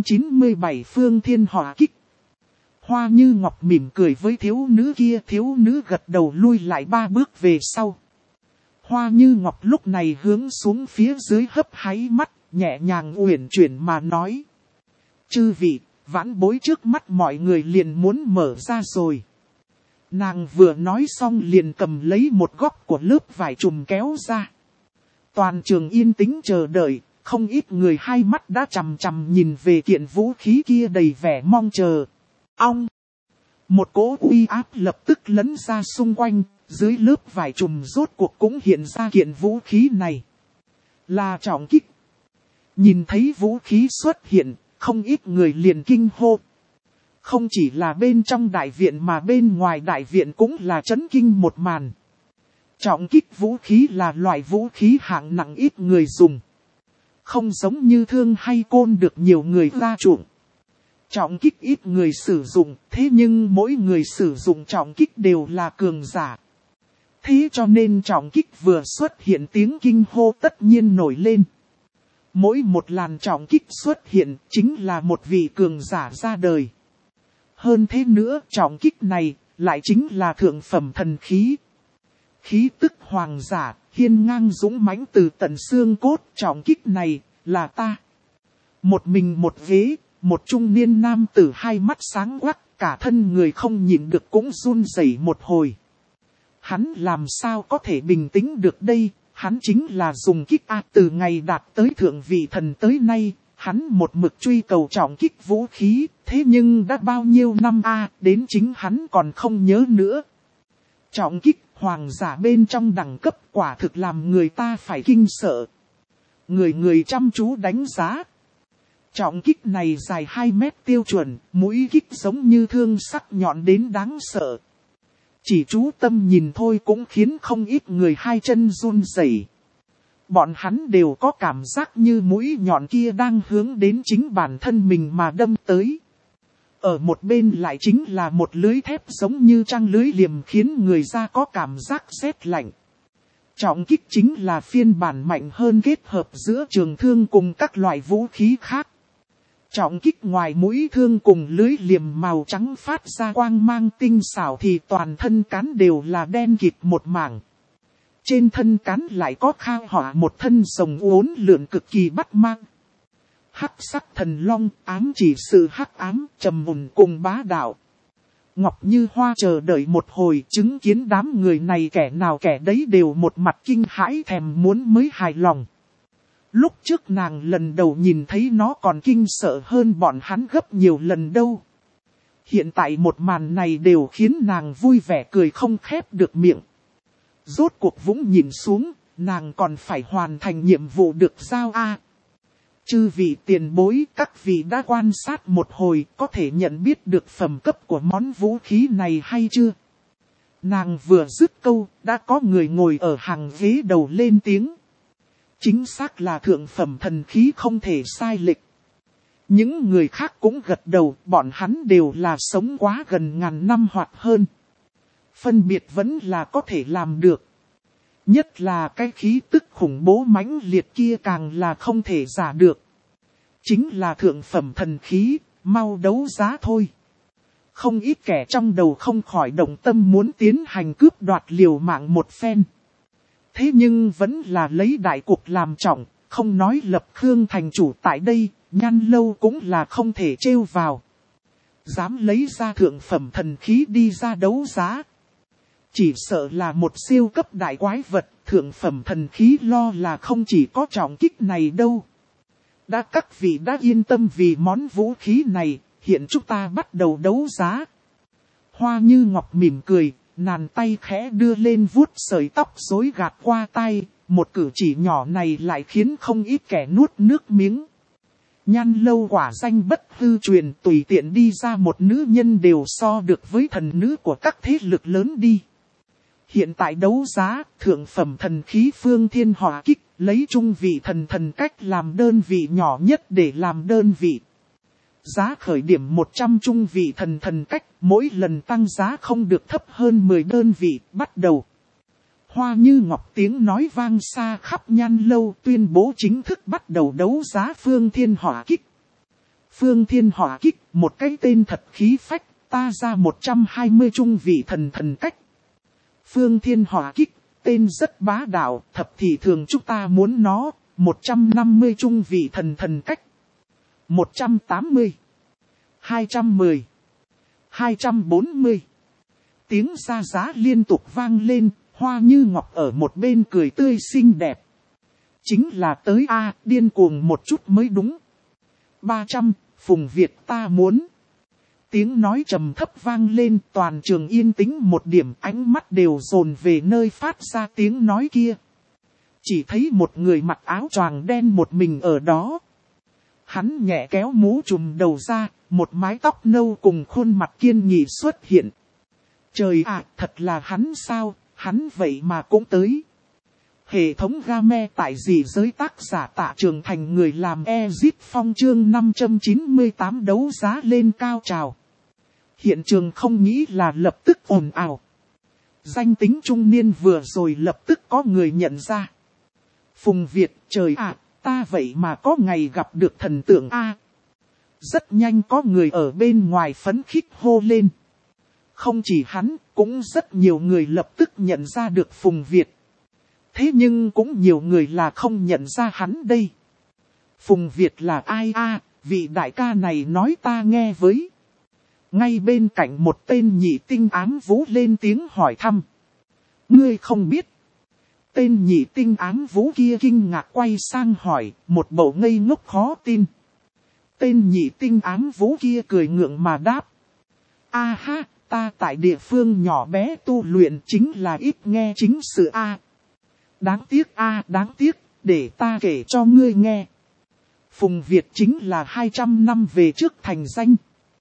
597 Phương Thiên Hỏa Kích. Hoa Như Ngọc mỉm cười với thiếu nữ kia, thiếu nữ gật đầu lui lại 3 bước về sau. Hoa Như Ngọc lúc này hướng xuống phía dưới hấp háy mắt, nhẹ nhàng uyển chuyển mà nói. Chư vị, vãn bối trước mắt mọi người liền muốn mở ra rồi. Nàng vừa nói xong liền cầm lấy một góc của lớp vải trùm kéo ra. Toàn trường yên tĩnh chờ đợi, không ít người hai mắt đã chằm chằm nhìn về kiện vũ khí kia đầy vẻ mong chờ. Ong! Một cỗ uy áp lập tức lấn ra xung quanh, dưới lớp vải trùm rốt cuộc cũng hiện ra kiện vũ khí này. Là trọng kích. Nhìn thấy vũ khí xuất hiện, không ít người liền kinh hô. Không chỉ là bên trong đại viện mà bên ngoài đại viện cũng là chấn kinh một màn. Trọng kích vũ khí là loại vũ khí hạng nặng ít người dùng. Không giống như thương hay côn được nhiều người ra chuộng. Trọng kích ít người sử dụng, thế nhưng mỗi người sử dụng trọng kích đều là cường giả. Thế cho nên trọng kích vừa xuất hiện tiếng kinh hô tất nhiên nổi lên. Mỗi một làn trọng kích xuất hiện chính là một vị cường giả ra đời. Hơn thế nữa trọng kích này lại chính là thượng phẩm thần khí. Khí tức hoàng giả, hiên ngang dũng mãnh từ tận xương cốt, trọng kích này là ta. Một mình một ghế, một trung niên nam tử hai mắt sáng quắc, cả thân người không nhịn được cũng run rẩy một hồi. Hắn làm sao có thể bình tĩnh được đây, hắn chính là dùng kích A, từ ngày đạt tới thượng vị thần tới nay, hắn một mực truy cầu trọng kích vũ khí, thế nhưng đã bao nhiêu năm A, đến chính hắn còn không nhớ nữa. Trọng kích hoàng giả bên trong đẳng cấp quả thực làm người ta phải kinh sợ. Người chăm chú đánh giá. Trọng kích này dài 2 mét tiêu chuẩn, mũi kích giống như thương sắc nhọn đến đáng sợ. Chỉ chú tâm nhìn thôi cũng khiến không ít người hai chân run rẩy. Bọn hắn đều có cảm giác như mũi nhọn kia đang hướng đến chính bản thân mình mà đâm tới. Ở một bên lại chính là một lưới thép giống như trăng lưới liềm khiến người ta có cảm giác rét lạnh. Trọng kích chính là phiên bản mạnh hơn kết hợp giữa trường thương cùng các loại vũ khí khác. Trọng kích ngoài mũi thương cùng lưới liềm màu trắng phát ra quang mang tinh xảo thì toàn thân cán đều là đen kịt một mảng. Trên thân cán lại có khao họa một thân rồng uốn lượn cực kỳ bắt mắt. Hắc sắc thần long ám chỉ sự hắc ám, trầm mùn cùng bá đạo. Ngọc Như Hoa chờ đợi một hồi, chứng kiến đám người này kẻ nào kẻ đấy đều một mặt kinh hãi thèm muốn mới hài lòng. Lúc trước nàng lần đầu nhìn thấy nó còn kinh sợ hơn bọn hắn gấp nhiều lần đâu. Hiện tại một màn này đều khiến nàng vui vẻ cười không khép được miệng. Rốt cuộc Vũng nhìn xuống, nàng còn phải hoàn thành nhiệm vụ được giao a. Chư vị tiền bối, các vị đã quan sát một hồi, có thể nhận biết được phẩm cấp của món vũ khí này hay chưa? Nàng vừa dứt câu, đã có người ngồi ở hàng ghế đầu lên tiếng. Chính xác là thượng phẩm thần khí không thể sai lệch. Những người khác cũng gật đầu, bọn hắn đều là sống quá gần ngàn năm hoặc hơn. Phân biệt vẫn là có thể làm được. Nhất là cái khí tức khủng bố mãnh liệt kia càng là không thể giả được. Chính là thượng phẩm thần khí, mau đấu giá thôi. Không ít kẻ trong đầu không khỏi động tâm muốn tiến hành cướp đoạt liều mạng một phen. Thế nhưng vẫn là lấy đại cuộc làm trọng, không nói lập Khương thành chủ tại đây, Nhan Lâu cũng là không thể trêu vào. Dám lấy ra thượng phẩm thần khí đi ra đấu giá. Chỉ sợ là một siêu cấp đại quái vật, thượng phẩm thần khí lo là không chỉ có trọng kích này đâu. Đã các vị đã yên tâm vì món vũ khí này, hiện chúng ta bắt đầu đấu giá. Hoa Như Ngọc mỉm cười, nàng tay khẽ đưa lên vuốt sợi tóc rối gạt qua tay, một cử chỉ nhỏ này lại khiến không ít kẻ nuốt nước miếng. Nhan Lâu quả danh bất hư truyền, tùy tiện đi ra một nữ nhân đều so được với thần nữ của các thế lực lớn đi. Hiện tại đấu giá, thượng phẩm thần khí Phương Thiên Hỏa Kích, lấy trung vị thần cách làm đơn vị nhỏ nhất để làm đơn vị. Giá khởi điểm 100 trung vị thần cách, mỗi lần tăng giá không được thấp hơn 10 đơn vị, bắt đầu. Hoa Như Ngọc tiếng nói vang xa khắp Nhan Lâu tuyên bố chính thức bắt đầu đấu giá Phương Thiên Hỏa Kích. Phương Thiên Hỏa Kích, một cái tên thật khí phách, ta ra 120 trung vị thần cách. Phương Thiên Hỏa Kích, tên rất bá đạo, thập thị thường chúng ta muốn nó, 150 trung vị thần cách. 180, 210, 240. Tiếng ra giá liên tục vang lên, Hoa Như Ngọc ở một bên cười tươi xinh đẹp. Chính là tới A, điên cuồng một chút mới đúng. 300, Phùng Việt ta muốn. Tiếng nói trầm thấp vang lên, toàn trường yên tĩnh một điểm, ánh mắt đều dồn về nơi phát ra tiếng nói kia. Chỉ thấy một người mặc áo choàng đen một mình ở đó. Hắn nhẹ kéo mũ trùm đầu ra, một mái tóc nâu cùng khuôn mặt kiên nghị xuất hiện. Trời ạ, thật là hắn sao, hắn vậy mà cũng tới. Hệ thống game tại dị giới tác giả Tạ Trường Thành người làm Ezit Phong chương 598 đấu giá lên cao trào. Hiện trường không nghĩ là lập tức ồn ào. Danh tính trung niên vừa rồi lập tức có người nhận ra. Phùng Việt, trời ạ, ta vậy mà có ngày gặp được thần tượng A. Rất nhanh có người ở bên ngoài phấn khích hô lên. Không chỉ hắn, cũng rất nhiều người lập tức nhận ra được Phùng Việt. Thế nhưng cũng nhiều người là không nhận ra hắn đây. Phùng Việt là ai a? Vị đại ca này nói ta nghe với. Ngay bên cạnh một tên nhị tinh ám vũ lên tiếng hỏi thăm. Ngươi không biết. Tên nhị tinh ám vũ kia kinh ngạc quay sang hỏi, một bộ ngây ngốc khó tin. Tên nhị tinh ám vũ kia cười ngượng mà đáp. A ha, ta tại địa phương nhỏ bé tu luyện chính là ít nghe chính sự A. Đáng tiếc A, đáng tiếc, để ta kể cho ngươi nghe. Phùng Việt chính là 200 năm về trước thành danh.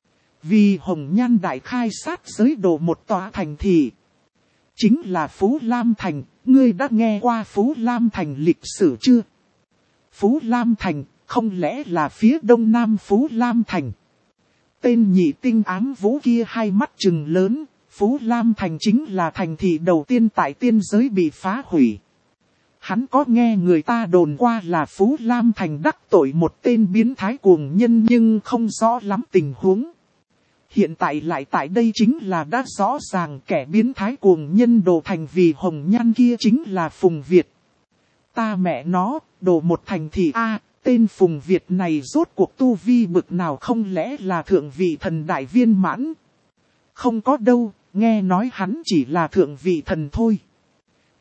Vì Hồng Nhan đại khai sát giới đồ một tòa thành thị. Chính là Phú Lam Thành, ngươi đã nghe qua Phú Lam Thành lịch sử chưa? Phú Lam Thành, không lẽ là phía đông nam Phú Lam Thành? Tên nhị tinh ám vũ kia hai mắt trừng lớn, Phú Lam Thành chính là thành thị đầu tiên tại tiên giới bị phá hủy. Hắn có nghe người ta đồn qua là Phú Lam Thành đắc tội một tên biến thái cuồng nhân nhưng không rõ lắm tình huống. Hiện tại lại tại đây chính là đã rõ ràng kẻ biến thái cuồng nhân đồ thành vì Hồng Nhan kia chính là Phùng Việt. Ta mẹ nó, đồ một thành thị A, tên Phùng Việt này rốt cuộc tu vi bực nào không lẽ là thượng vị thần đại viên mãn? Không có đâu, nghe nói hắn chỉ là thượng vị thần thôi.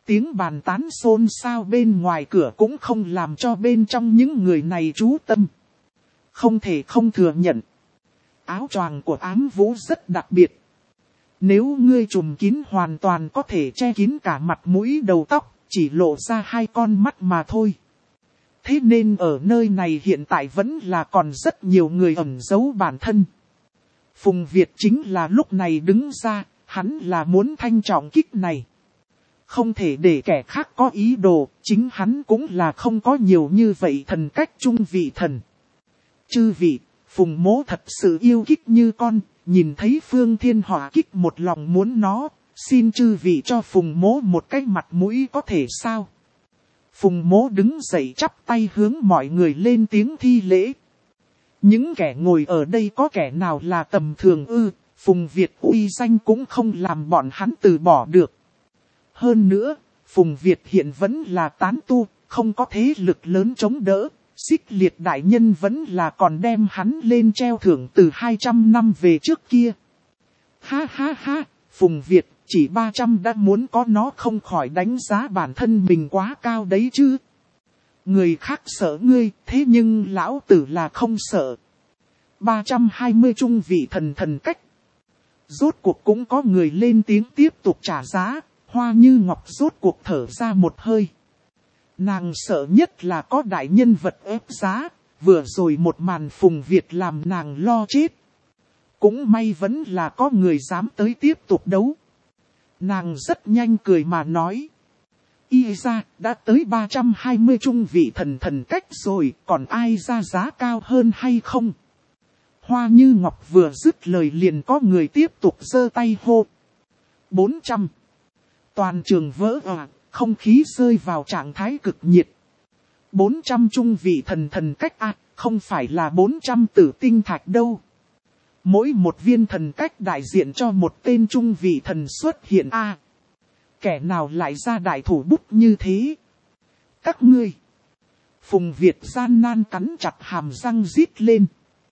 Tiếng bàn tán xôn xao bên ngoài cửa cũng không làm cho bên trong những người này chú tâm. Không thể không thừa nhận. Áo choàng của Ám Vũ rất đặc biệt. Nếu ngươi trùm kín hoàn toàn có thể che kín cả mặt mũi đầu tóc, chỉ lộ ra 2 con mắt mà thôi. Thế nên ở nơi này hiện tại vẫn là còn rất nhiều người ẩn giấu bản thân. Phùng Việt chính là lúc này đứng ra, hắn là muốn thanh trọng kích này. Không thể để kẻ khác có ý đồ, chính hắn cũng là không có nhiều như vậy thần cách trung vị thần. Chư vị, Phùng Mỗ thật sự yêu kích như con, nhìn thấy Phương Thiên Hỏa kích một lòng muốn nó, xin chư vị cho Phùng Mỗ một cái mặt mũi có thể sao? Phùng Mỗ đứng dậy chắp tay hướng mọi người lên tiếng thi lễ. Những kẻ ngồi ở đây có kẻ nào là tầm thường ư, Phùng Việt uy danh cũng không làm bọn hắn từ bỏ được. Hơn nữa, Phùng Việt hiện vẫn là tán tu, không có thế lực lớn chống đỡ, Xích Liệt đại nhân vẫn là còn đem hắn lên treo thưởng từ 200 năm về trước kia. Ha ha ha, Phùng Việt chỉ 300 đã muốn có nó không khỏi đánh giá bản thân mình quá cao đấy chứ. Người khác sợ ngươi, thế nhưng lão tử là không sợ. 320 trung vị thần cách. Rốt cuộc cũng có người lên tiếng tiếp tục trả giá, Hoa Như Ngọc rốt cuộc thở ra một hơi. Nàng sợ nhất là có đại nhân vật ép giá, vừa rồi một màn Phùng Việt làm nàng lo chết. Cũng may vẫn là có người dám tới tiếp tục đấu. Nàng rất nhanh cười mà nói. Y ra, đã tới 320 trung vị thần cách rồi, còn ai ra giá cao hơn hay không? Hoa Như Ngọc vừa dứt lời liền có người tiếp tục giơ tay hô. 400. Toàn trường vỡ òa, không khí rơi vào trạng thái cực nhiệt. 400 trung vị thần cách không phải là 400 tử tinh thạch đâu. Mỗi một viên thần cách đại diện cho một tên trung vị thần xuất hiện Kẻ nào lại ra đại thủ bút như thế? Các ngươi. Phùng Việt gian nan cắn chặt hàm răng rít lên.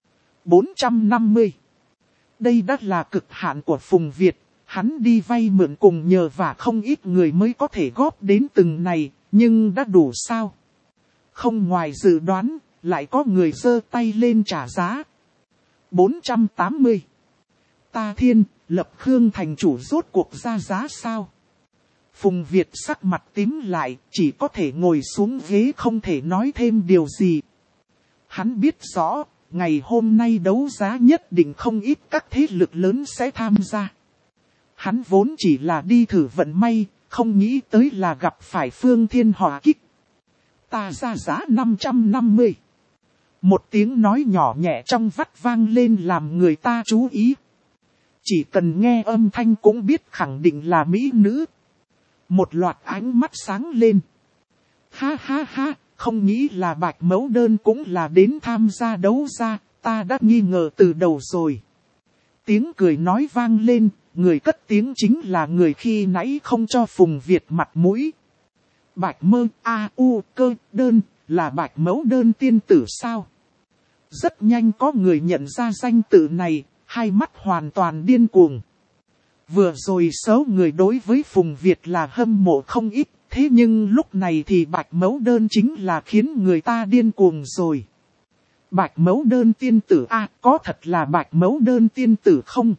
450. Đây đã là cực hạn của Phùng Việt. Hắn đi vay mượn cùng nhờ và không ít người mới có thể góp đến từng này, nhưng đã đủ sao? Không ngoài dự đoán, lại có người giơ tay lên trả giá. 480. Ta Thiên, Lập Khương thành chủ rốt cuộc ra giá sao? Phùng Việt sắc mặt tím lại, chỉ có thể ngồi xuống ghế không thể nói thêm điều gì. Hắn biết rõ, ngày hôm nay đấu giá nhất định không ít các thế lực lớn sẽ tham gia. Hắn vốn chỉ là đi thử vận may, không nghĩ tới là gặp phải Phương Thiên Hỏa kích. Ta ra giá 550. Một tiếng nói nhỏ nhẹ trong vắt vang lên làm người ta chú ý. Chỉ cần nghe âm thanh cũng biết khẳng định là mỹ nữ. Một loạt ánh mắt sáng lên. Ha ha ha, không nghĩ là Bạch Mẫu Đơn cũng là đến tham gia đấu giá, ta đã nghi ngờ từ đầu rồi. Tiếng cười nói vang lên, người cất tiếng chính là người khi nãy không cho Phùng Việt mặt mũi. Bạch Mơ Cơ Đơn là Bạch Mẫu Đơn tiên tử sao? Rất nhanh có người nhận ra danh tự này, hai mắt hoàn toàn điên cuồng. Vừa rồi số người đối với Phùng Việt là hâm mộ không ít, thế nhưng lúc này thì Bạch Mẫu Đơn chính là khiến người ta điên cuồng rồi. Bạch Mẫu Đơn tiên tử có thật là Bạch Mẫu Đơn tiên tử không?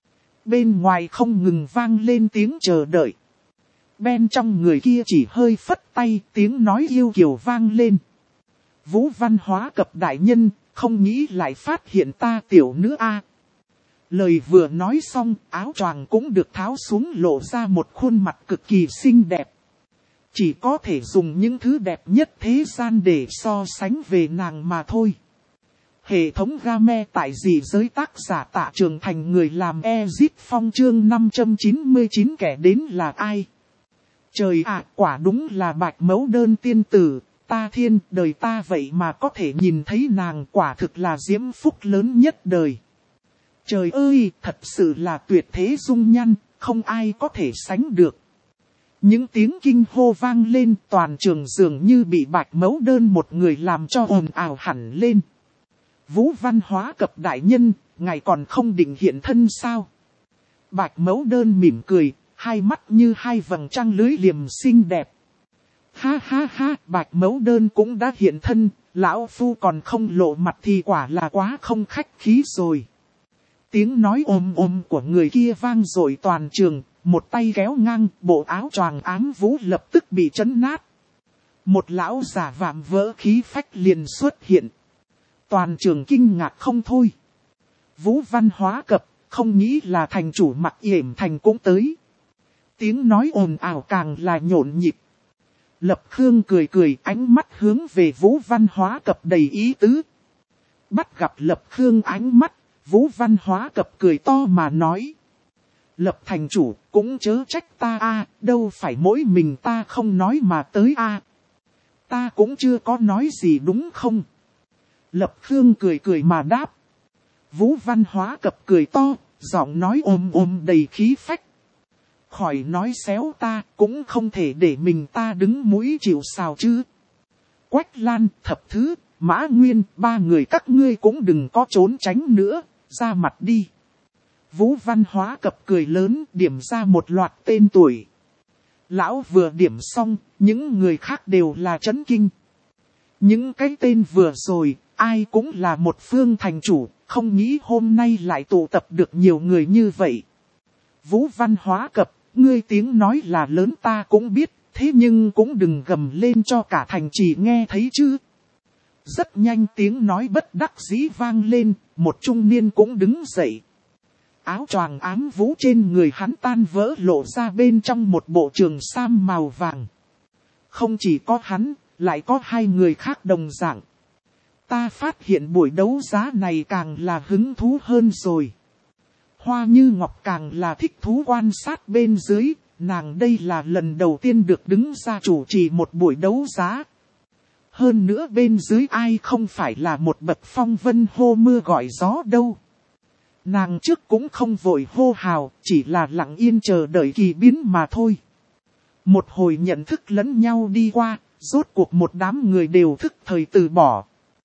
Bên ngoài không ngừng vang lên tiếng chờ đợi. Bên trong người kia chỉ hơi phất tay, tiếng nói yêu kiều vang lên. Vũ Văn Hóa Cập đại nhân, không nghĩ lại phát hiện ta tiểu nữ Lời vừa nói xong, áo choàng cũng được tháo xuống lộ ra một khuôn mặt cực kỳ xinh đẹp. Chỉ có thể dùng những thứ đẹp nhất thế gian để so sánh về nàng mà thôi. Hệ thống game tại dị giới tác giả Tạ Trường Thành người làm Ezit Phong chương 599 kẻ đến là ai? Trời ạ, quả đúng là Bạch Mẫu Đơn tiên tử, ta Thiên, đời ta vậy mà có thể nhìn thấy nàng, quả thực là diễm phúc lớn nhất đời. Trời ơi, thật sự là tuyệt thế dung nhan, không ai có thể sánh được. Những tiếng kinh hô vang lên, toàn trường dường như bị Bạch Mẫu Đơn một người làm cho ồn ào hẳn lên. Vũ Văn Hóa Cập đại nhân, ngài còn không định hiện thân sao? Bạch Mẫu Đơn mỉm cười, hai mắt như hai vầng trăng lưới liềm xinh đẹp. Ha ha ha, Bạch Mẫu Đơn cũng đã hiện thân, lão phu còn không lộ mặt thì quả là quá không khách khí rồi. Tiếng nói ôm ôm của người kia vang dội toàn trường, một tay kéo ngang, bộ áo choàng ám vũ lập tức bị chấn nát. Một lão già vạm vỡ khí phách liền xuất hiện. Toàn trường kinh ngạc không thôi. Vũ Văn Hóa Cập, không nghĩ là thành chủ Mặc Yểm Thành cũng tới. Tiếng nói ồn ào càng là nhộn nhịp. Lập Khương cười cười, ánh mắt hướng về Vũ Văn Hóa Cập đầy ý tứ. Bắt gặp Lập Khương ánh mắt, Vũ Văn Hóa Cập cười to mà nói. Lập thành chủ, cũng chớ trách ta a, đâu phải mỗi mình ta không nói mà tới a. Ta cũng chưa có nói gì đúng không? Lập Khương cười cười mà đáp. Vũ Văn Hóa Cập cười to, giọng nói ôm ôm đầy khí phách. Khỏi nói xéo ta, cũng không thể để mình ta đứng mũi chịu sào chứ. Quách Lan, Thập Thứ, Mã Nguyên, ba người các ngươi cũng đừng có trốn tránh nữa, ra mặt đi. Vũ Văn Hóa Cập cười lớn, điểm ra một loạt tên tuổi. Lão vừa điểm xong, những người khác đều là chấn kinh. Những cái tên vừa rồi, ai cũng là một phương thành chủ, không nghĩ hôm nay lại tụ tập được nhiều người như vậy. Vũ Văn Hóa Cập, ngươi tiếng nói là lớn ta cũng biết, thế nhưng cũng đừng gầm lên cho cả thành trì nghe thấy chứ. Rất nhanh tiếng nói bất đắc dĩ vang lên, một trung niên cũng đứng dậy. Áo choàng ám vũ trên người hắn tan vỡ lộ ra bên trong một bộ trường sam màu vàng. Không chỉ có hắn, lại có hai người khác đồng dạng. Ta phát hiện buổi đấu giá này càng là hứng thú hơn rồi. Hoa Như Ngọc càng là thích thú quan sát bên dưới, nàng đây là lần đầu tiên được đứng ra chủ trì một buổi đấu giá. Hơn nữa bên dưới ai không phải là một bậc phong vân hô mưa gọi gió đâu. Nàng trước cũng không vội hô hào, chỉ là lặng yên chờ đợi kỳ biến mà thôi. Một hồi nhận thức lẫn nhau đi qua, rốt cuộc một đám người đều thức thời từ bỏ.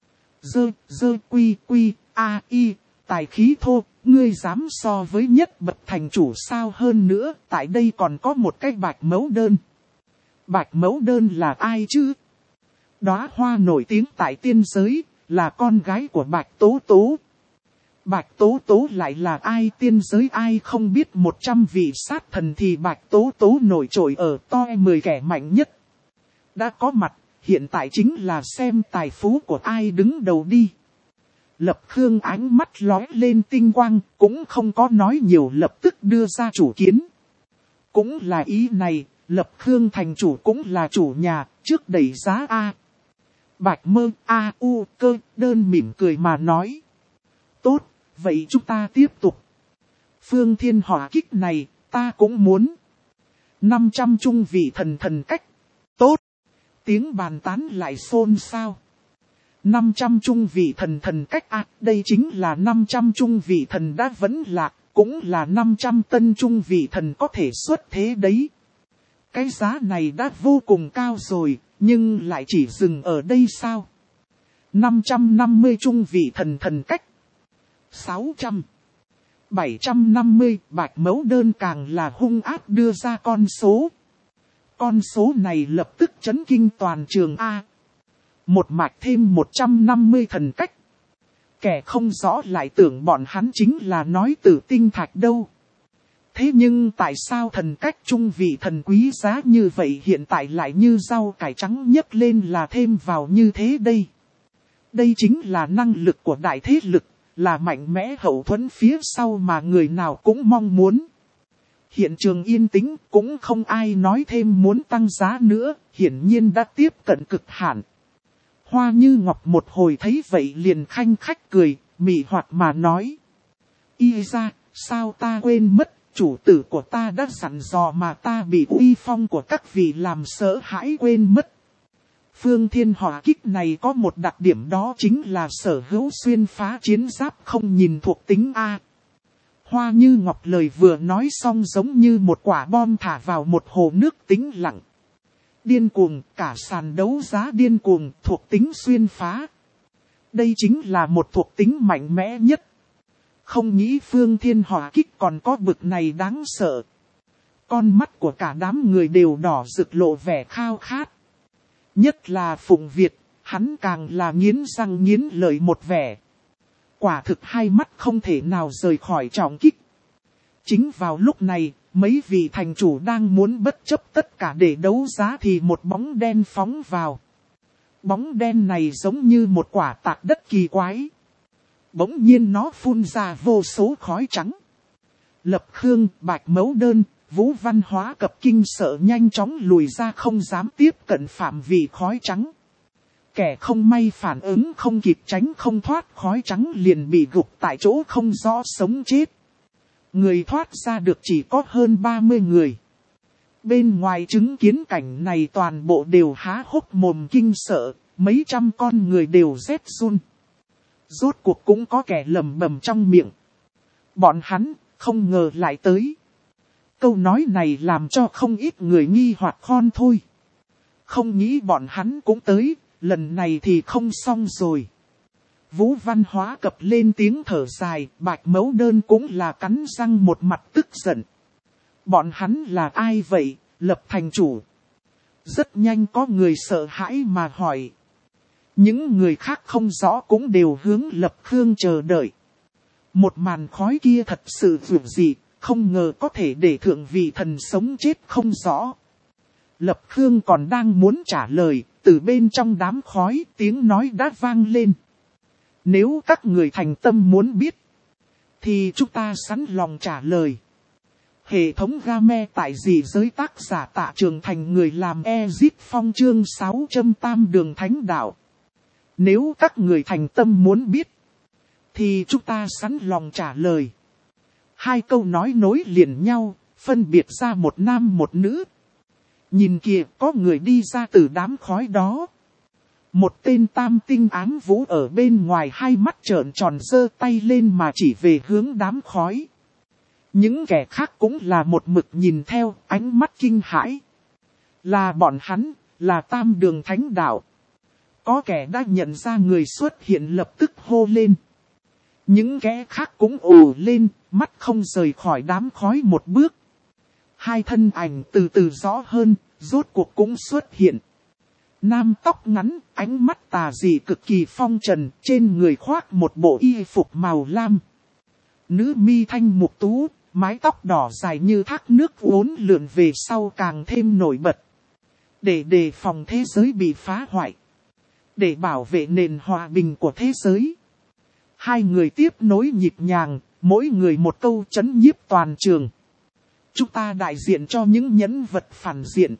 Dơ quy, y, tài khí thô, ngươi dám so với nhất bậc thành chủ sao hơn nữa, tại đây còn có một cái Bạch Mẫu Đơn. Bạch Mẫu Đơn là ai chứ? Đóa hoa nổi tiếng tại tiên giới, là con gái của Bạch Tố Tố. Bạch Tố Tố lại là ai, tiên giới ai không biết 100 vị sát thần thì Bạch Tố Tố nổi trội ở to 10 kẻ mạnh nhất. Đã có mặt, hiện tại chính là xem tài phú của ai đứng đầu đi. Lập Khương ánh mắt lóe lên tinh quang, cũng không có nói nhiều lập tức đưa ra chủ kiến. Cũng là ý này, Lập Khương thành chủ cũng là chủ nhà, trước đẩy giá A. Bạch Mơ A.U. Cơ đơn mỉm cười mà nói. Tốt, vậy chúng ta tiếp tục. Phương Thiên Hỏa Kích này, ta cũng muốn. 500 trung vị thần cách. Tốt. Tiếng bàn tán lại xôn xao. 500 trung vị thần cách đây chính là 500 trung vị thần đã vẫn lạc, cũng là 500 tân trung vị thần có thể xuất thế đấy. Cái giá này đã vô cùng cao rồi, nhưng lại chỉ dừng ở đây sao? 550 trung vị thần cách. 600. 750, Bạch Mẫu Đơn càng là hung ác đưa ra con số. Con số này lập tức chấn kinh toàn trường A. Một mạch thêm 150 thần cách. Kẻ không rõ lại tưởng bọn hắn chính là nói tử tinh thạch đâu. Thế nhưng tại sao thần cách trung vị thần quý giá như vậy hiện tại lại như rau cải trắng nhấc lên là thêm vào như thế đây? Đây chính là năng lực của đại thế lực, là mạnh mẽ hậu thuẫn phía sau mà người nào cũng mong muốn. Hiện trường yên tĩnh, cũng không ai nói thêm muốn tăng giá nữa, hiển nhiên đã tiếp cận cực hạn. Hoa Như Ngọc một hồi thấy vậy liền khanh khách cười, mị hoạt mà nói. Y ra, sao ta quên mất, chủ tử của ta đã dặn dò mà ta bị uy phong của các vị làm sợ hãi quên mất. Phương Thiên Hỏa Kích này có một đặc điểm đó chính là sở hữu xuyên phá chiến giáp không nhìn thuộc tính A. Hoa Như Ngọc lời vừa nói xong giống như một quả bom thả vào một hồ nước tĩnh lặng. Điên cuồng, cả sàn đấu giá điên cuồng, thuộc tính xuyên phá. Đây chính là một thuộc tính mạnh mẽ nhất. Không nghĩ Phương Thiên Hỏa Kích còn có bực này đáng sợ. Con mắt của cả đám người đều đỏ rực lộ vẻ khao khát. Nhất là Phụng Việt, hắn càng là nghiến răng nghiến lợi một vẻ. Quả thực hai mắt không thể nào rời khỏi trọng kích. Chính vào lúc này, mấy vị thành chủ đang muốn bất chấp tất cả để đấu giá thì một bóng đen phóng vào. Bóng đen này giống như một quả tạc đất kỳ quái. Bỗng nhiên nó phun ra vô số khói trắng. Lập Khương, Bạch Mẫu Đơn, Vũ Văn Hóa Cập kinh sợ nhanh chóng lùi ra không dám tiếp cận phạm vị khói trắng. Kẻ không may phản ứng không kịp tránh không thoát khói trắng liền bị gục tại chỗ không rõ sống chết. Người thoát ra được chỉ có hơn 30 người. Bên ngoài chứng kiến cảnh này toàn bộ đều há hốc mồm kinh sợ, mấy trăm con người đều rét run. Rốt cuộc cũng có kẻ lẩm bẩm trong miệng. Bọn hắn không ngờ lại tới. Câu nói này làm cho không ít người nghi hoặc khon thôi. Không nghĩ bọn hắn cũng tới, lần này thì không xong rồi. Vũ Văn Hóa Cập lên tiếng thở dài, Bạch Mẫu Đơn cũng là cắn răng một mặt tức giận. Bọn hắn là ai vậy, Lập thành chủ? Rất nhanh có người sợ hãi mà hỏi. Những người khác không rõ cũng đều hướng Lập Khương chờ đợi. Một màn khói kia thật sự vượt dị, không ngờ có thể để thượng vị thần sống chết không rõ. Lập Khương còn đang muốn trả lời, từ bên trong đám khói tiếng nói đã vang lên. Nếu các người thành tâm muốn biết, thì chúng ta sẵn lòng trả lời. Hệ thống game tại dị giới tác giả Tạ Trường Thành người làm Ezip Phong chương 600 Tam Đường Thánh Đạo. Nếu các người thành tâm muốn biết, thì chúng ta sẵn lòng trả lời. Hai câu nói nối liền nhau, phân biệt ra một nam một nữ. Nhìn kìa, có người đi ra từ đám khói đó. Một tên tam tinh ám vũ ở bên ngoài hai mắt trợn tròn giơ tay lên mà chỉ về hướng đám khói. Những kẻ khác cũng là một mực nhìn theo, ánh mắt kinh hãi. Là bọn hắn, là Tam Đường Thánh Đạo. Có kẻ đã nhận ra người xuất hiện lập tức hô lên. Những kẻ khác cũng ồ lên, mắt không rời khỏi đám khói một bước. Hai thân ảnh từ từ rõ hơn, rốt cuộc cũng xuất hiện. Nam tóc ngắn, ánh mắt tà dị cực kỳ phong trần, trên người khoác một bộ y phục màu lam. Nữ mi thanh mục tú, mái tóc đỏ dài như thác nước uốn lượn về sau càng thêm nổi bật. Để đề phòng thế giới bị phá hoại. Để bảo vệ nền hòa bình của thế giới. Hai người tiếp nối nhịp nhàng, mỗi người một câu chấn nhiếp toàn trường. Chúng ta đại diện cho những nhân vật phản diện.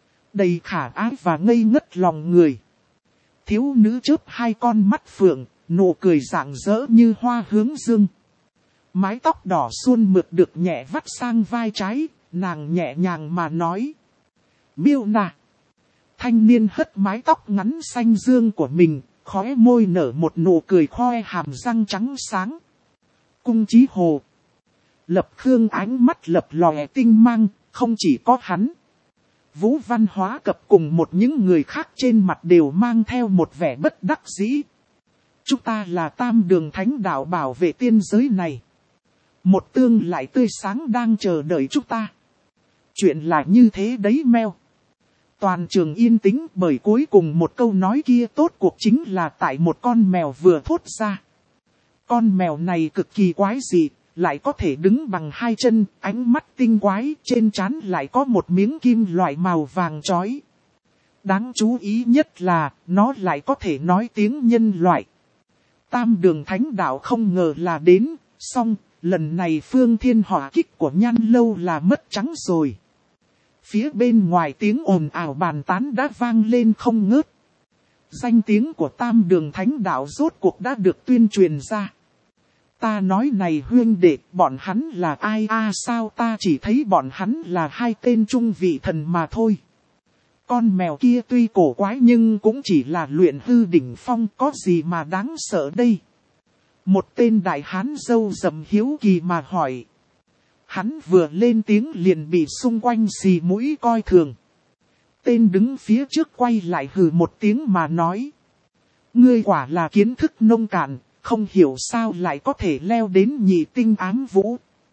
Đầy khả ái và ngây ngất lòng người. Thiếu nữ chớp hai con mắt phượng, nụ cười rạng rỡ như hoa hướng dương. Mái tóc đỏ suôn mượt được nhẹ vắt sang vai trái, nàng nhẹ nhàng mà nói. Miêu nà. Thanh niên hất mái tóc ngắn xanh dương của mình, khóe môi nở một nụ cười khoe hàm răng trắng sáng. Cung Chí Hồ. Lập Khương ánh mắt lập lòe tinh mang, không chỉ có hắn. Vũ Văn Hóa Cập cùng một những người khác trên mặt đều mang theo một vẻ bất đắc dĩ. Chúng ta là Tam Đường Thánh Đạo bảo vệ tiên giới này. Một tương lai tươi sáng đang chờ đợi chúng ta. Chuyện là như thế đấy meo. Toàn trường yên tĩnh bởi cuối cùng một câu nói kia tốt cuộc chính là tại một con mèo vừa thốt ra. Con mèo này cực kỳ quái dị, lại có thể đứng bằng hai chân, ánh mắt tinh quái, trên trán lại có một miếng kim loại màu vàng chói. Đáng chú ý nhất là, nó lại có thể nói tiếng nhân loại. Tam Đường Thánh Đạo không ngờ là đến, xong, lần này phương thiên hỏa kích của Nhan Lâu là mất trắng rồi. Phía bên ngoài tiếng ồn ào bàn tán đã vang lên không ngớt. Danh tiếng của Tam Đường Thánh Đạo rốt cuộc đã được tuyên truyền ra. Ta nói này huynh đệ, bọn hắn là ai sao ta chỉ thấy bọn hắn là hai tên trung vị thần mà thôi. Con mèo kia tuy cổ quái nhưng cũng chỉ là luyện hư đỉnh phong, có gì mà đáng sợ đây. Một tên đại hán râu rậm hiếu kỳ mà hỏi. Hắn vừa lên tiếng liền bị xung quanh xì mũi coi thường. Tên đứng phía trước quay lại hừ một tiếng mà nói. Ngươi quả là kiến thức nông cạn, không hiểu sao lại có thể leo đến nhị tinh ám vũ.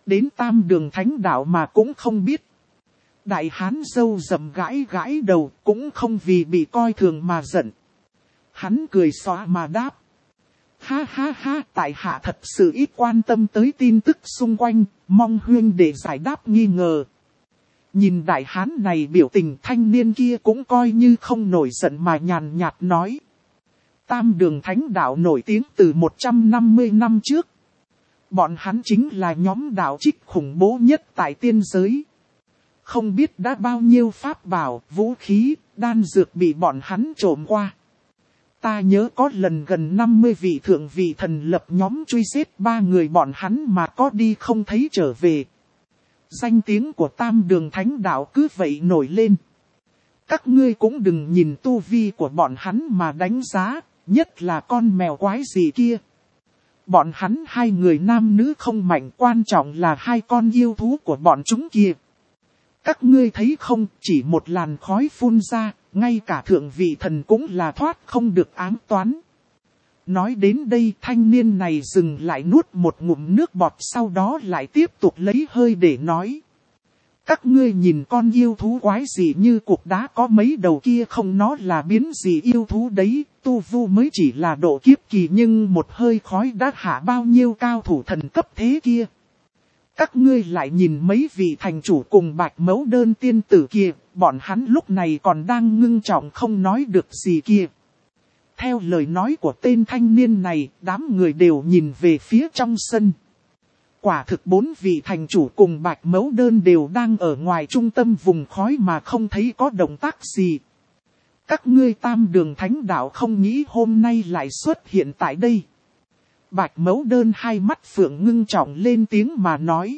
Đến Tam Đường Thánh Đạo mà cũng không biết. Đại hán râu rậm gãi gãi đầu, cũng không vì bị coi thường mà giận. Hắn cười xóa mà đáp. Ha ha ha, tại hạ thật sự ít quan tâm tới tin tức xung quanh, mong huynh để giải đáp nghi ngờ. Nhìn đại hán này biểu tình, thanh niên kia cũng coi như không nổi giận mà nhàn nhạt nói. Tam Đường Thánh Đạo nổi tiếng từ 150 năm trước. Bọn hắn chính là nhóm đạo trích khủng bố nhất tại tiên giới. Không biết đã bao nhiêu pháp bảo, vũ khí, đan dược bị bọn hắn trộm qua. Ta nhớ có lần gần 50 vị thượng vị thần lập nhóm truy xét 3 người bọn hắn mà có đi không thấy trở về. Danh tiếng của Tam Đường Thánh Đạo cứ vậy nổi lên. Các ngươi cũng đừng nhìn tu vi của bọn hắn mà đánh giá, nhất là con mèo quái gì kia. Bọn hắn 2 người nam nữ không mạnh, quan trọng là 2 con yêu thú của bọn chúng kia. Các ngươi thấy không, chỉ một làn khói phun ra, ngay cả thượng vị thần cũng là thoát không được ám toán. Nói đến đây, thanh niên này dừng lại nuốt một ngụm nước bọt, sau đó lại tiếp tục lấy hơi để nói. Các ngươi nhìn con yêu thú quái gì như cục đá có mấy đầu kia không, nó là biến gì yêu thú đấy, tu vu mới chỉ là độ kiếp kỳ nhưng một hơi khói đã hạ bao nhiêu cao thủ thần cấp thế kia. Các ngươi lại nhìn mấy vị thành chủ cùng Bạch Mẫu Đơn tiên tử kia, bọn hắn lúc này còn đang ngưng trọng không nói được gì kia. Theo lời nói của tên thanh niên này, đám người đều nhìn về phía trong sân. Quả thực 4 vị thành chủ cùng Bạch Mẫu Đơn đều đang ở ngoài trung tâm vùng khói mà không thấy có động tác gì. Các ngươi Tam Đường Thánh Đạo không nghĩ hôm nay lại xuất hiện tại đây. Bạch Mẫu Đơn hai mắt phượng ngưng trọng lên tiếng mà nói.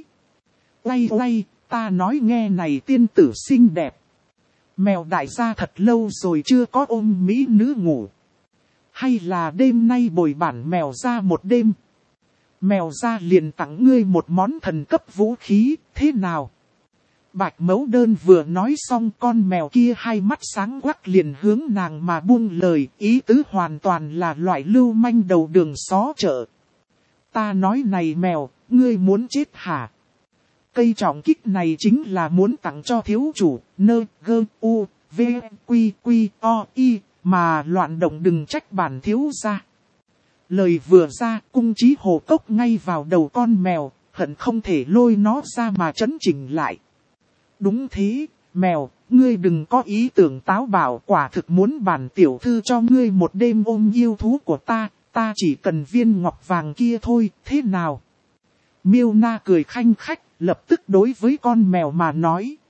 Oay, ta nói nghe này tiên tử xinh đẹp. Mèo đại gia thật lâu rồi chưa có ôm mỹ nữ ngủ. Hay là đêm nay bồi bản mèo ra một đêm. Mèo ra liền tặng ngươi một món thần cấp vũ khí, thế nào? Bạch Mẫu Đơn vừa nói xong, con mèo kia hai mắt sáng quắc liền hướng nàng mà buông lời, ý tứ hoàn toàn là loại lưu manh đầu đường xó chợ. Ta nói này mèo, ngươi muốn chết hả? Cây trọng kích này chính là muốn tặng cho thiếu chủ, nơ, gơ, u, v, quy, o, y, mà loạn động đừng trách bản thiếu gia. Lời vừa ra, cung trí hồ cốc ngay vào đầu con mèo, hận không thể lôi nó ra mà trấn chỉnh lại. Đúng thế, mèo, ngươi đừng có ý tưởng táo bạo, quả thực muốn bản tiểu thư cho ngươi một đêm ôm yêu thú của ta chỉ cần viên ngọc vàng kia thôi, thế nào? Miêu Na cười khanh khách, lập tức đối với con mèo mà nói.